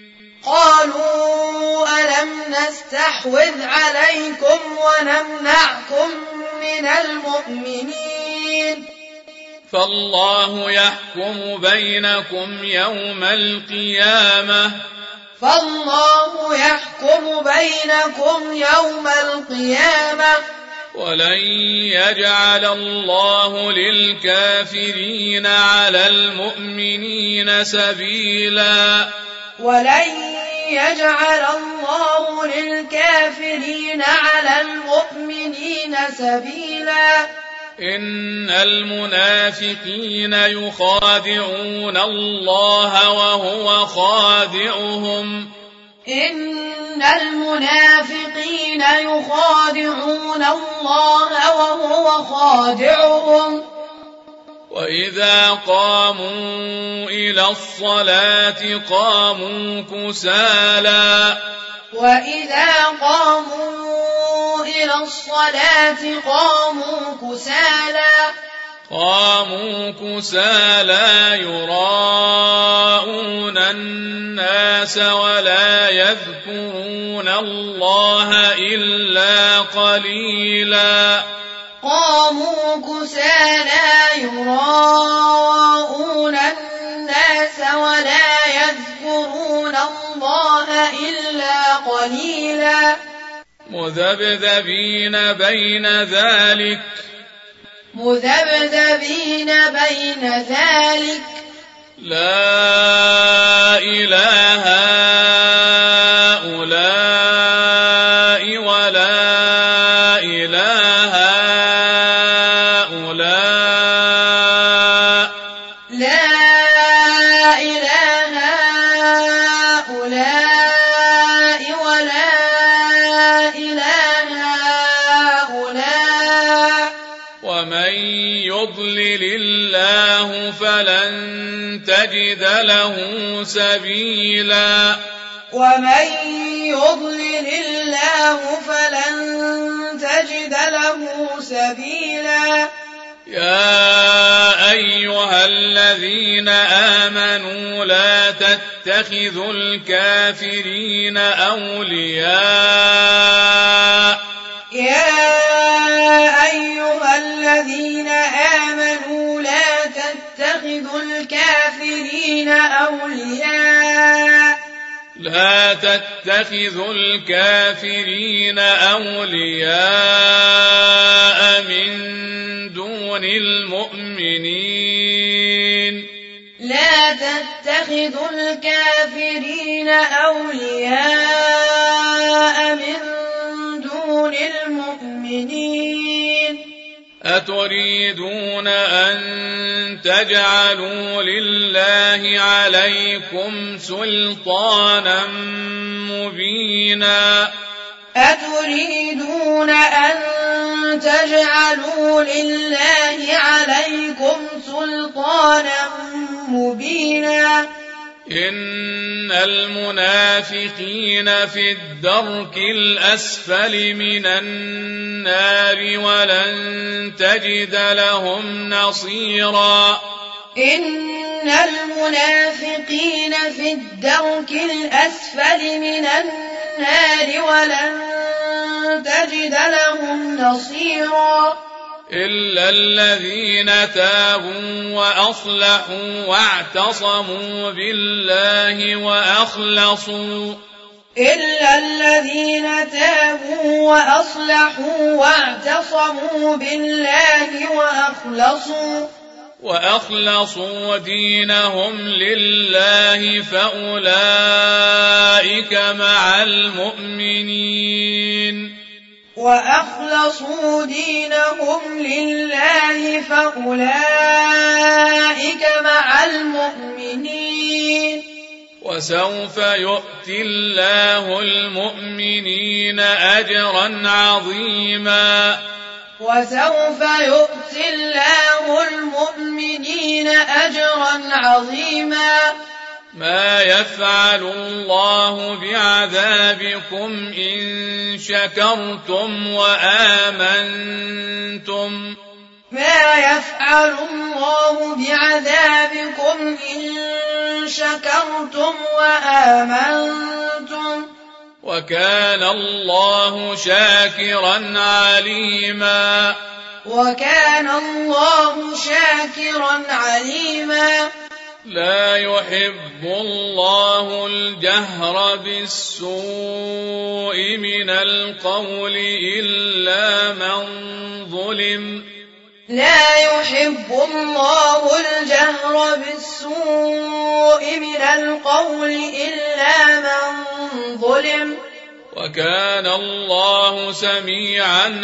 فالله يحكم بينكم يوم القيامة ولن يجعل الله للكافرين على المؤمنين سبيلا إن المنافقين يخادعون الله وهو خادعهم وإذا قاموا إلى الصلاة قاموا كسالى يراءون الناس ولا يذكرون الله إلا قليلا مذبذبين بين ذلك لا إله هؤلاء ولا إله هؤلاء ومن يضلل الله فلن تجد له سبيلا يا أيها الذين آمنوا لا تتخذوا الكافرين أولياء من دون المؤمنين أتريدون أن تجعلوا لله عليكم سلطانا مبينا إن المنافقين في الدرك الأسفل من النار ولن تجد لهم نصيرا إلا الذين تابوا وأصلحوا واعتصموا بالله إلا الذين تابوا وأصلحوا واعتصموا بالله وأخلصوا دينهم لله فأولئك مع المؤمنين وسوف يؤتي الله المؤمنين أجرا عظيما ما يفعل الله بعذابكم إن شكرتم وآمنتم وكان الله شاكرا عليما لا يحب الله الجهر بالسوء من القول إلا من ظلم وكان الله سميعا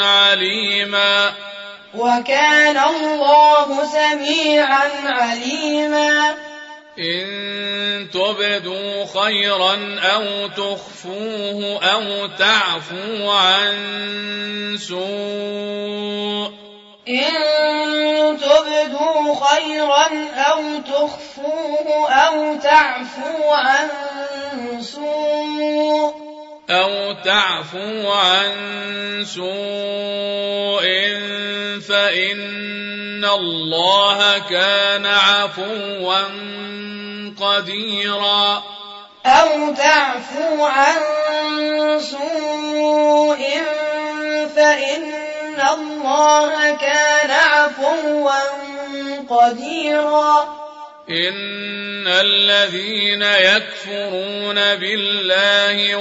عليما إن تبدوا خيرا أو تخفوه أو تعفو عن سوء فإن الله كان عفوا قديرا إن الذين يكفرون بالله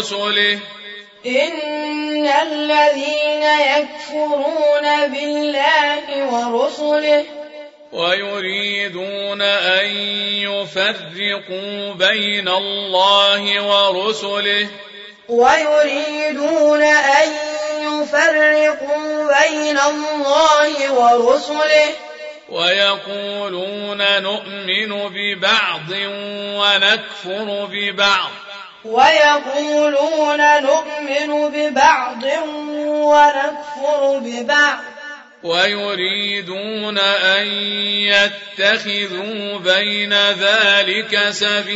ورسله ويريدون أن يفرقوا بين الله ورسله ويقولون نؤمن ببعض ونكفر ببعض ويريدون أن يتخذوا بين ذلك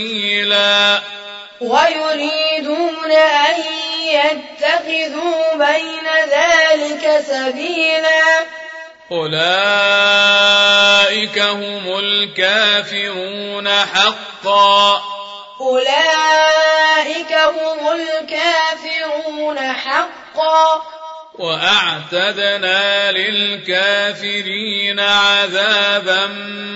سبيلا أولئك هم الكافرون حقا وأعتدنا للكافرين عذابا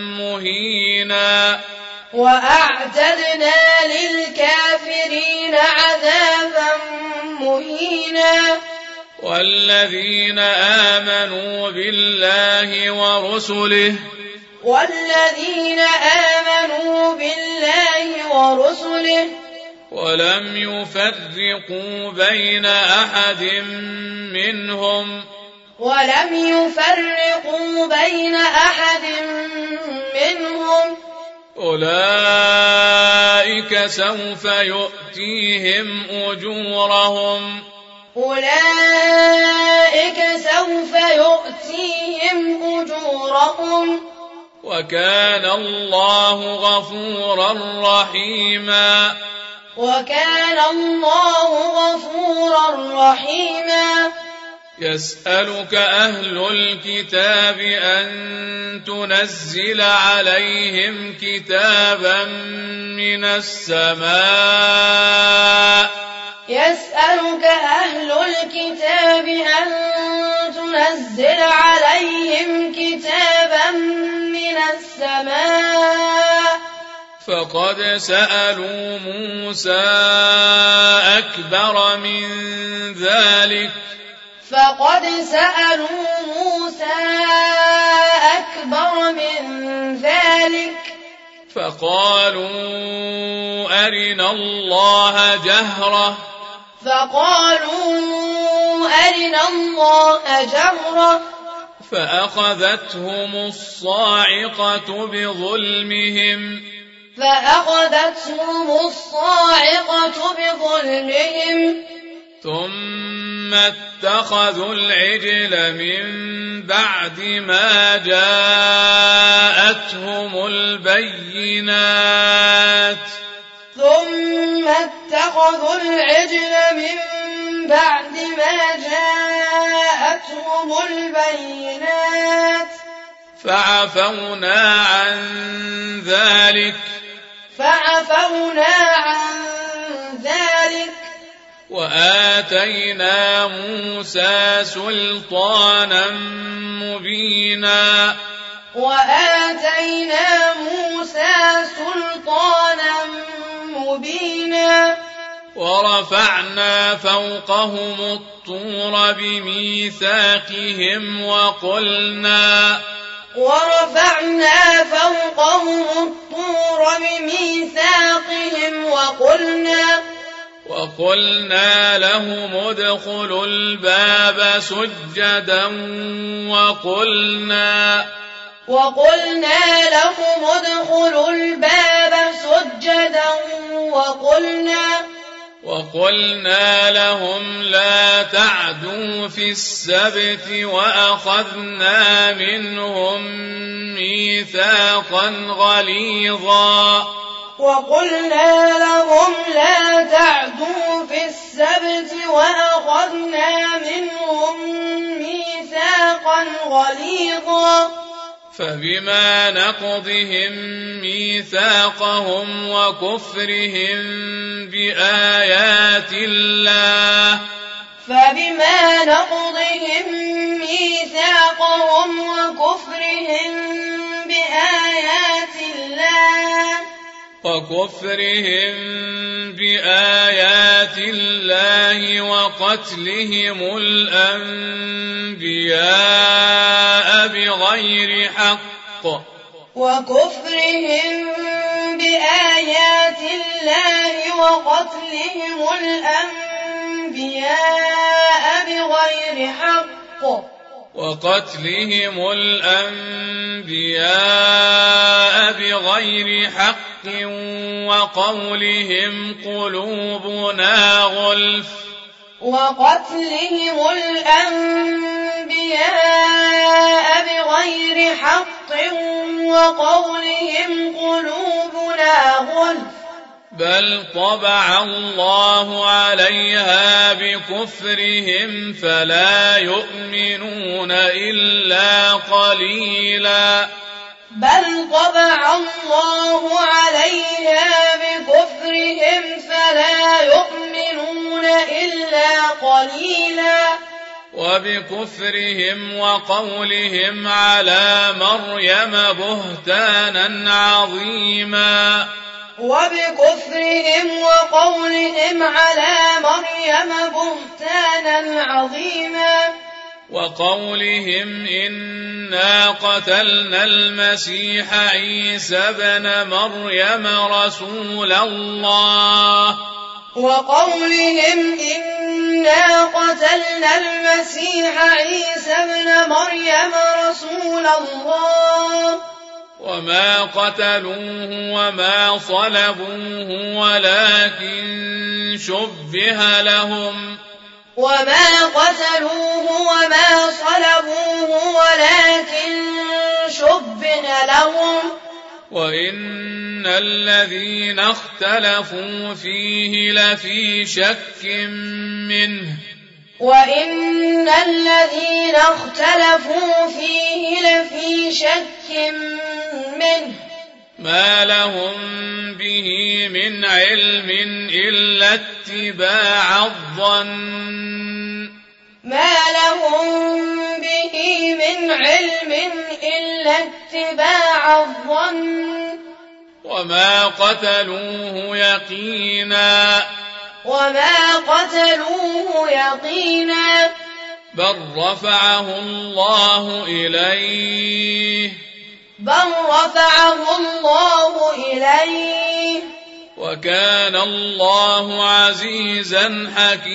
مهينا والذين آمنوا بالله ورسله ولم يفرقوا بين أحد منهم أولئك سوف يؤتيهم أجورهم وكان الله غفورا رحيما يسألك أهل الكتاب أن تنزل عليهم كتابا من السماء فقد سألوا موسى أكبر من ذلك فقد سألوا موسى أكبر من ذلك فقالوا أرنا الله جهرة فأخذتهم الصاعقة بظلمهم ثم اتخذوا العجل من بعد ما جاءتهم البينات فعفونا عن ذلك وآتينا موسى سلطانا مبينا ورفعنا فوقهم الطور بميثاقهم وقلنا لهم ادخلوا الباب سجدا وقلنا لهم لا تعدوا في السبت وأخذنا منهم ميثاقا غليظا فبما نقضهم ميثاقهم وكفرهم بآيات الله وقتلهم الأنبياء بغير حق وقولهم قلوبنا غلف بل طبع الله عليها بكفرهم فلا يؤمنون إلا قليلا وبكفرهم وقولهم على مريم بهتانا عظيما وقولهم إنا قتلنا المسيح عيسى ابن مريم رسول الله وما قتلوه وما صلبوه ولكن شبه لهم وإن الذين اختلفوا فيه لفي شك منه ما لهم به من علم إلا اتباع الظن وما قتلوه يقينا وما قتلوه يقينا بل رفعه الله إليه وكان الله عزيزا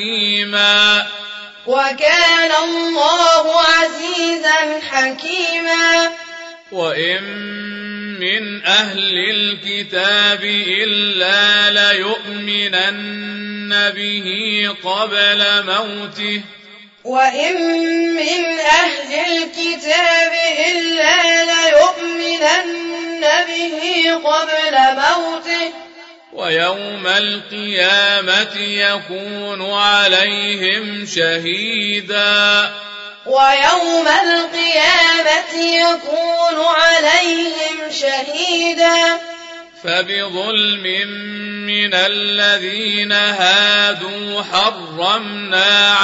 حكيما وإن من أهل الكتاب إلا ليؤمنن به قبل موته ويوم القيامة يكون عليهم شهيدا فبظلم من الذين هادوا حرمنا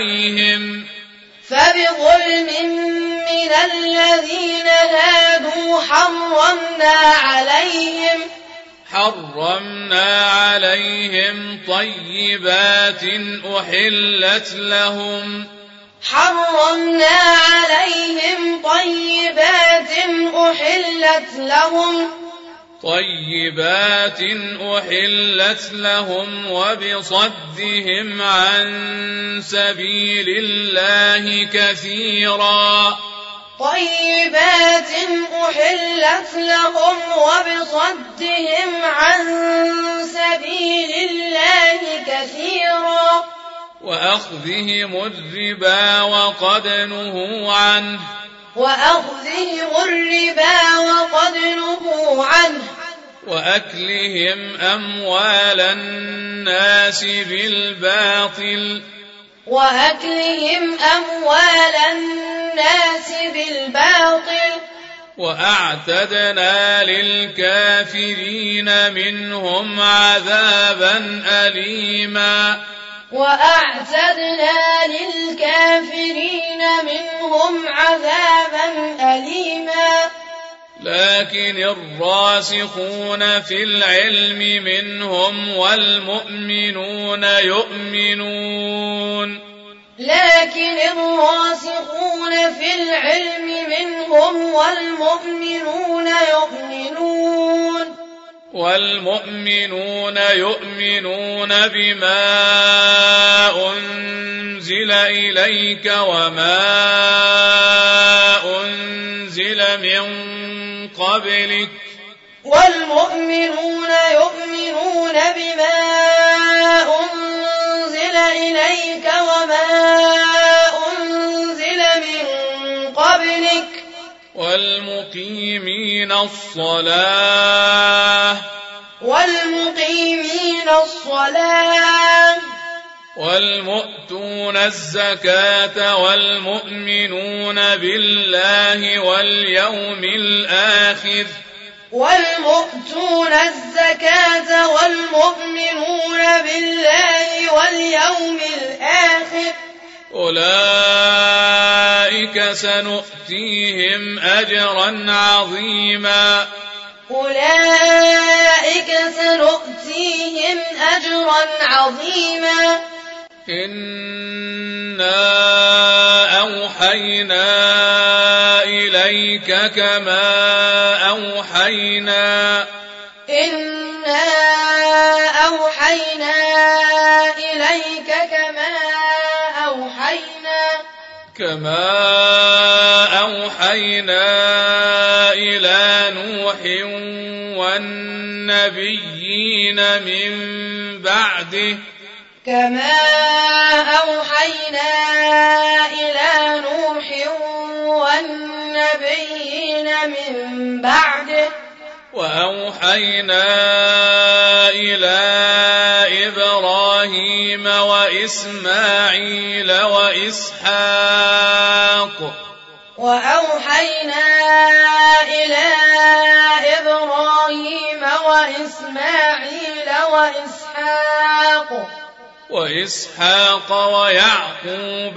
عليهم طيبات أحلت لهم وبصدهم عن سبيل الله كثيرا وأخذهم الربا وقد نهوا عنه وأكلهم أموال الناس بالباطل وأعتدنا للكافرين منهم عذابا أليما لكن الراسخون في العلم منهم والمؤمنون يؤمنون بما أنزل إليك وما أنزل من قبلك والمقيمين الصلاة والمؤتون الزكاة والمؤمنون بالله واليوم الآخر أولئك سنؤتيهم أجرا عظيما إنا أوحينا إليك كما أوحينا إلى نوح والنبيين من بعده وأوحينا إلى إبراهيم وإسماعيل وإسحاق ويعقوب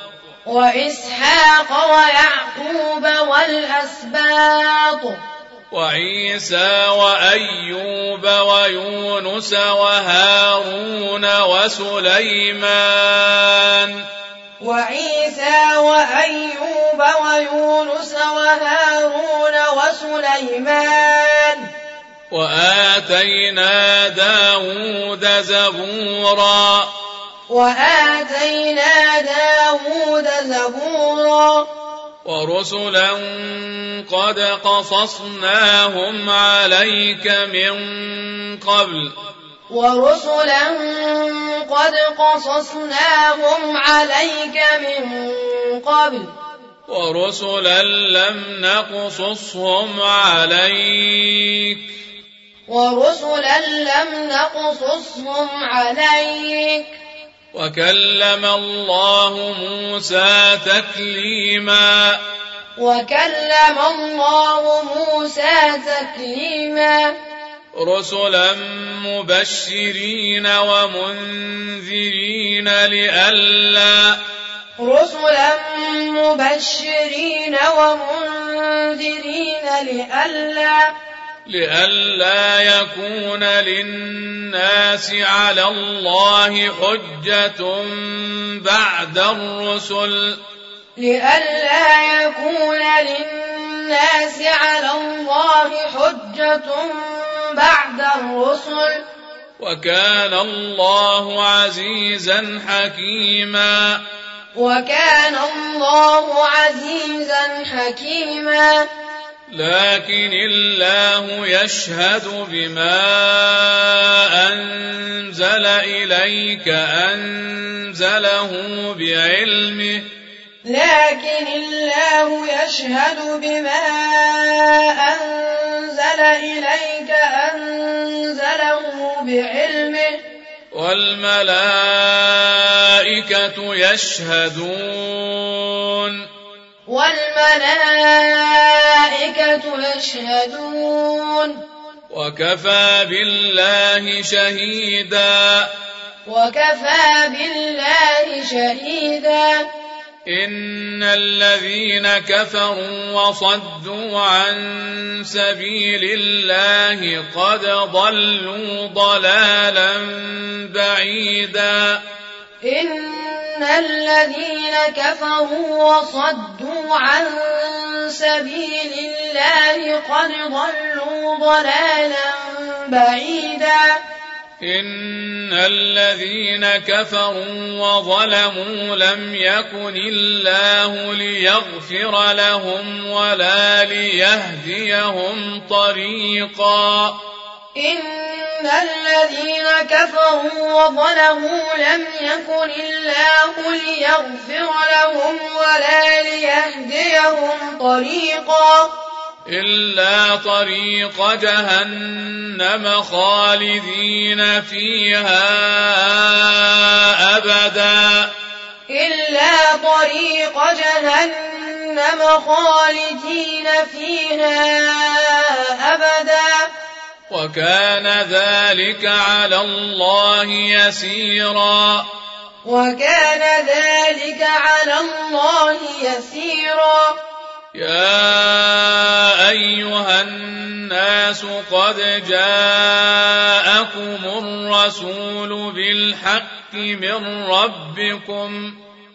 والأسباط وعيسى وأيوب ويونس وهارون وسليمان وعيسى وأيوب ويونس وهارون وسليمان وآتينا داود زبورا ورسلا قد قصصناهم عليك من قبل ورسلا لم نقصصهم عليك وكلم الله موسى تكليما رسلا مبشرين ومنذرين لئلا يكون للناس على الله حجة بعد الرسل وكان الله عزيزا حكيما لكن الله يشهد بما أنزل إليك أنزله بعلمه والملائكة يشهدون وكفى بالله شهيدا إن الذين كفروا وصدوا عن سبيل الله قد ضلوا ضلالا بعيدا إن الذين كفروا وظلموا لم يكن الله ليغفر لهم ولا ليهديهم طريقا إلا طريق جهنم خالدين فيها أبدا وكان ذلك على الله يسيرا يا أيها الناس قد جاءكم الرسول بالحق من ربكم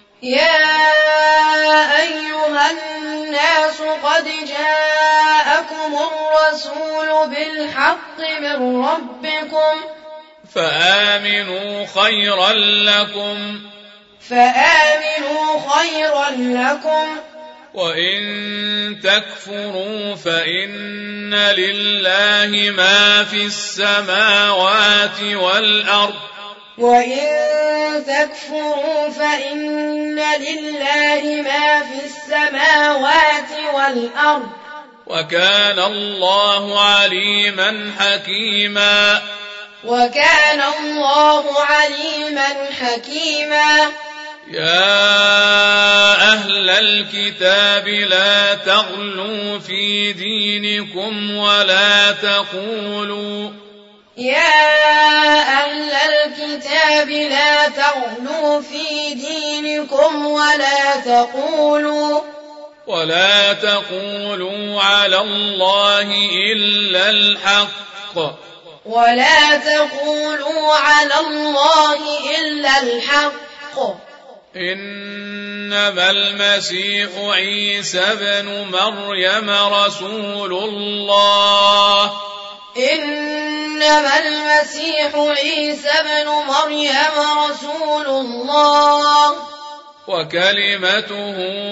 فآمنوا خيرا لكم وإن تكفروا فإن لله ما في السماوات والأرض وكان الله عليما حكيما يا أهل الكتاب لا تغلوا في دينكم ولا تقولوا ولا تقولوا على الله إلا الحق ولا تقولوا على الله إلا الحق إنما المسيح عيسى ابن مريم رسول الله إنما المسيح عيسى ابن مريم رسول الله وكلمته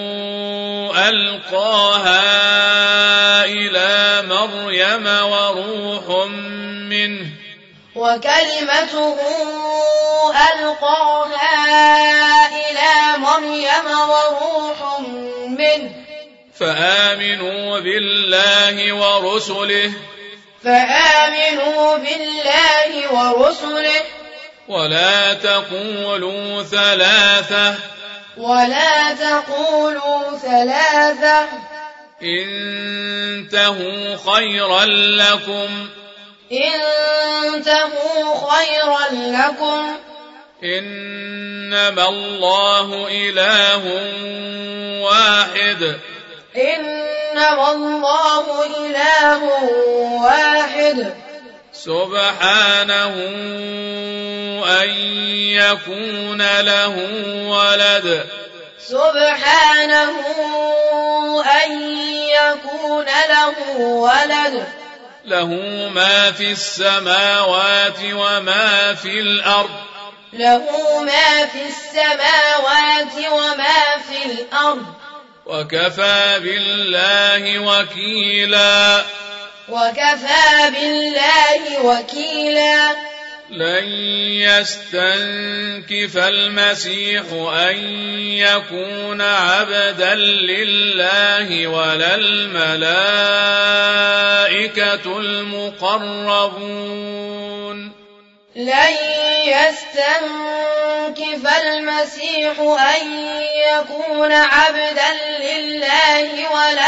ألقاها إلى مريم وروح منه وكلمته ألقاها إلى مريم وروح منه فآمنوا بالله ورسله ولا تقولوا ثلاثة انتهوا خيرا لكم إنما الله إله واحد سبحانه أن يكون له ولد له ما في السماوات وما في الأرض وكفى بالله وكيلا لن يستنكف المسيح أن يكون عبدا لله ولا الملائكة المقربون لن يستنكف المسيح أن يكون عبدا لله ولا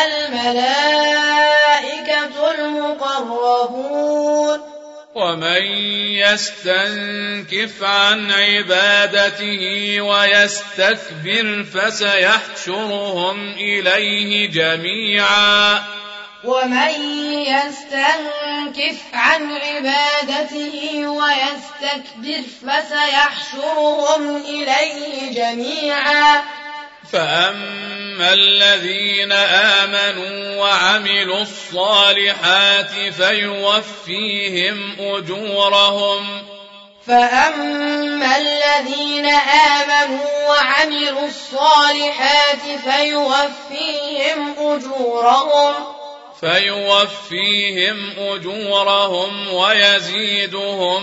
الملائكة المقربون ومن يستنكف عن عبادته ويستكبر فسيحشرهم إليه جميعا ومن يستنكف عن عبادته ويستكبر فسيحشرهم إليه جميعا فأما الذين آمنوا وعملوا الصالحات فيوفيهم أجورهم ويزيدهم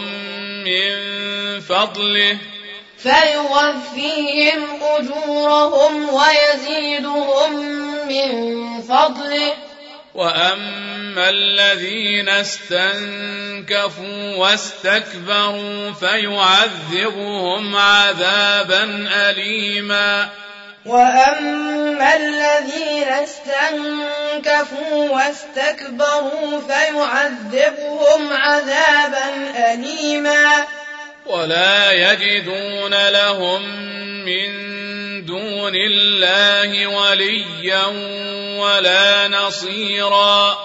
من فضله وأما الذين استنكفوا واستكبروا فيعذبهم عذابا أليما وأما الذين استنكفوا واستكبروا فيعذبهم عذابا أليما ولا يجدون لهم من دون الله وليا ولا نصيرا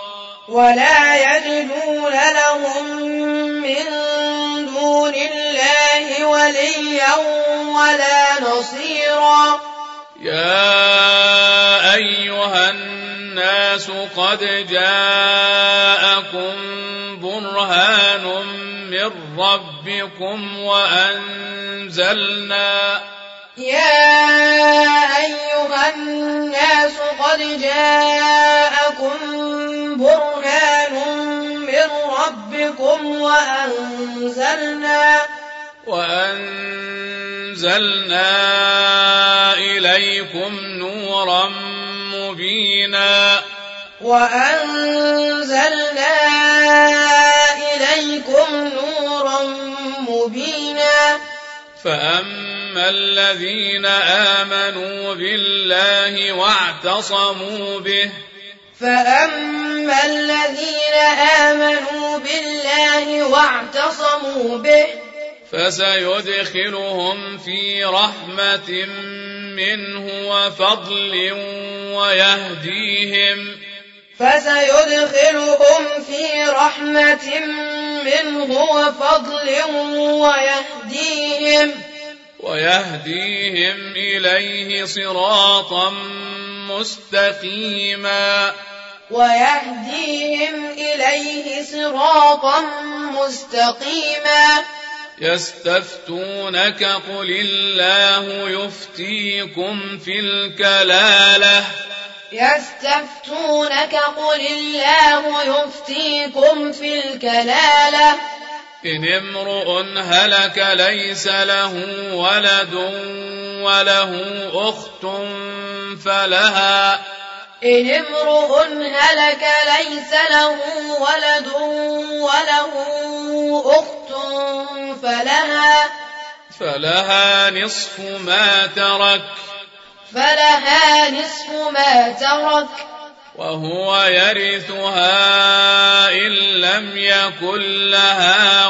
يا أيها الناس قد جاءكم برهان من ربكم وأنزلنا إليكم نورا مبينا فأما الذين آمنوا بالله واعتصموا به فسيدخلهم في رحمة منه وفضل ويهديهم فسيدخلهم في رحمة منه وفضل ويهديهم إليه صراطا مستقيما يستفتونك قل الله يفتيكم في الكلالة إن امرؤ هلك ليس له ولد وله أخت فلها نصف ما ترك وهو يرثها إن لم يكن لها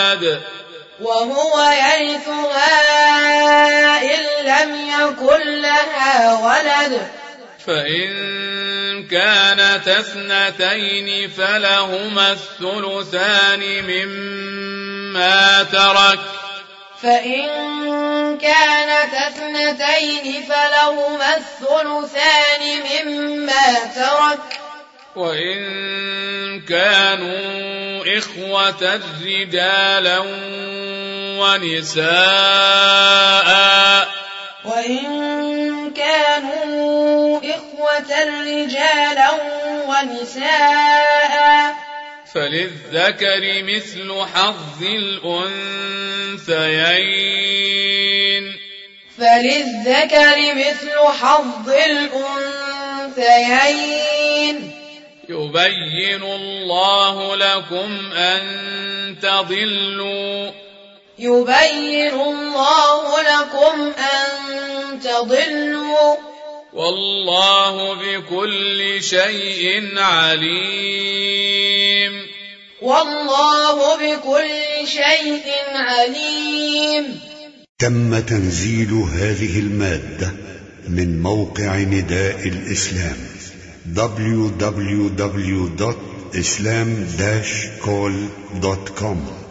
ولد فإن كانت اثنتين فلهما الثلثان مما ترك وإن كانوا إخوة رجالا ونساء فللذكر مثل حظ الأنثيين يبين الله لكم أن تضلوا والله بكل شيء عليم تم تنزيل هذه المادة من موقع نداء الإسلام www.islam-call.com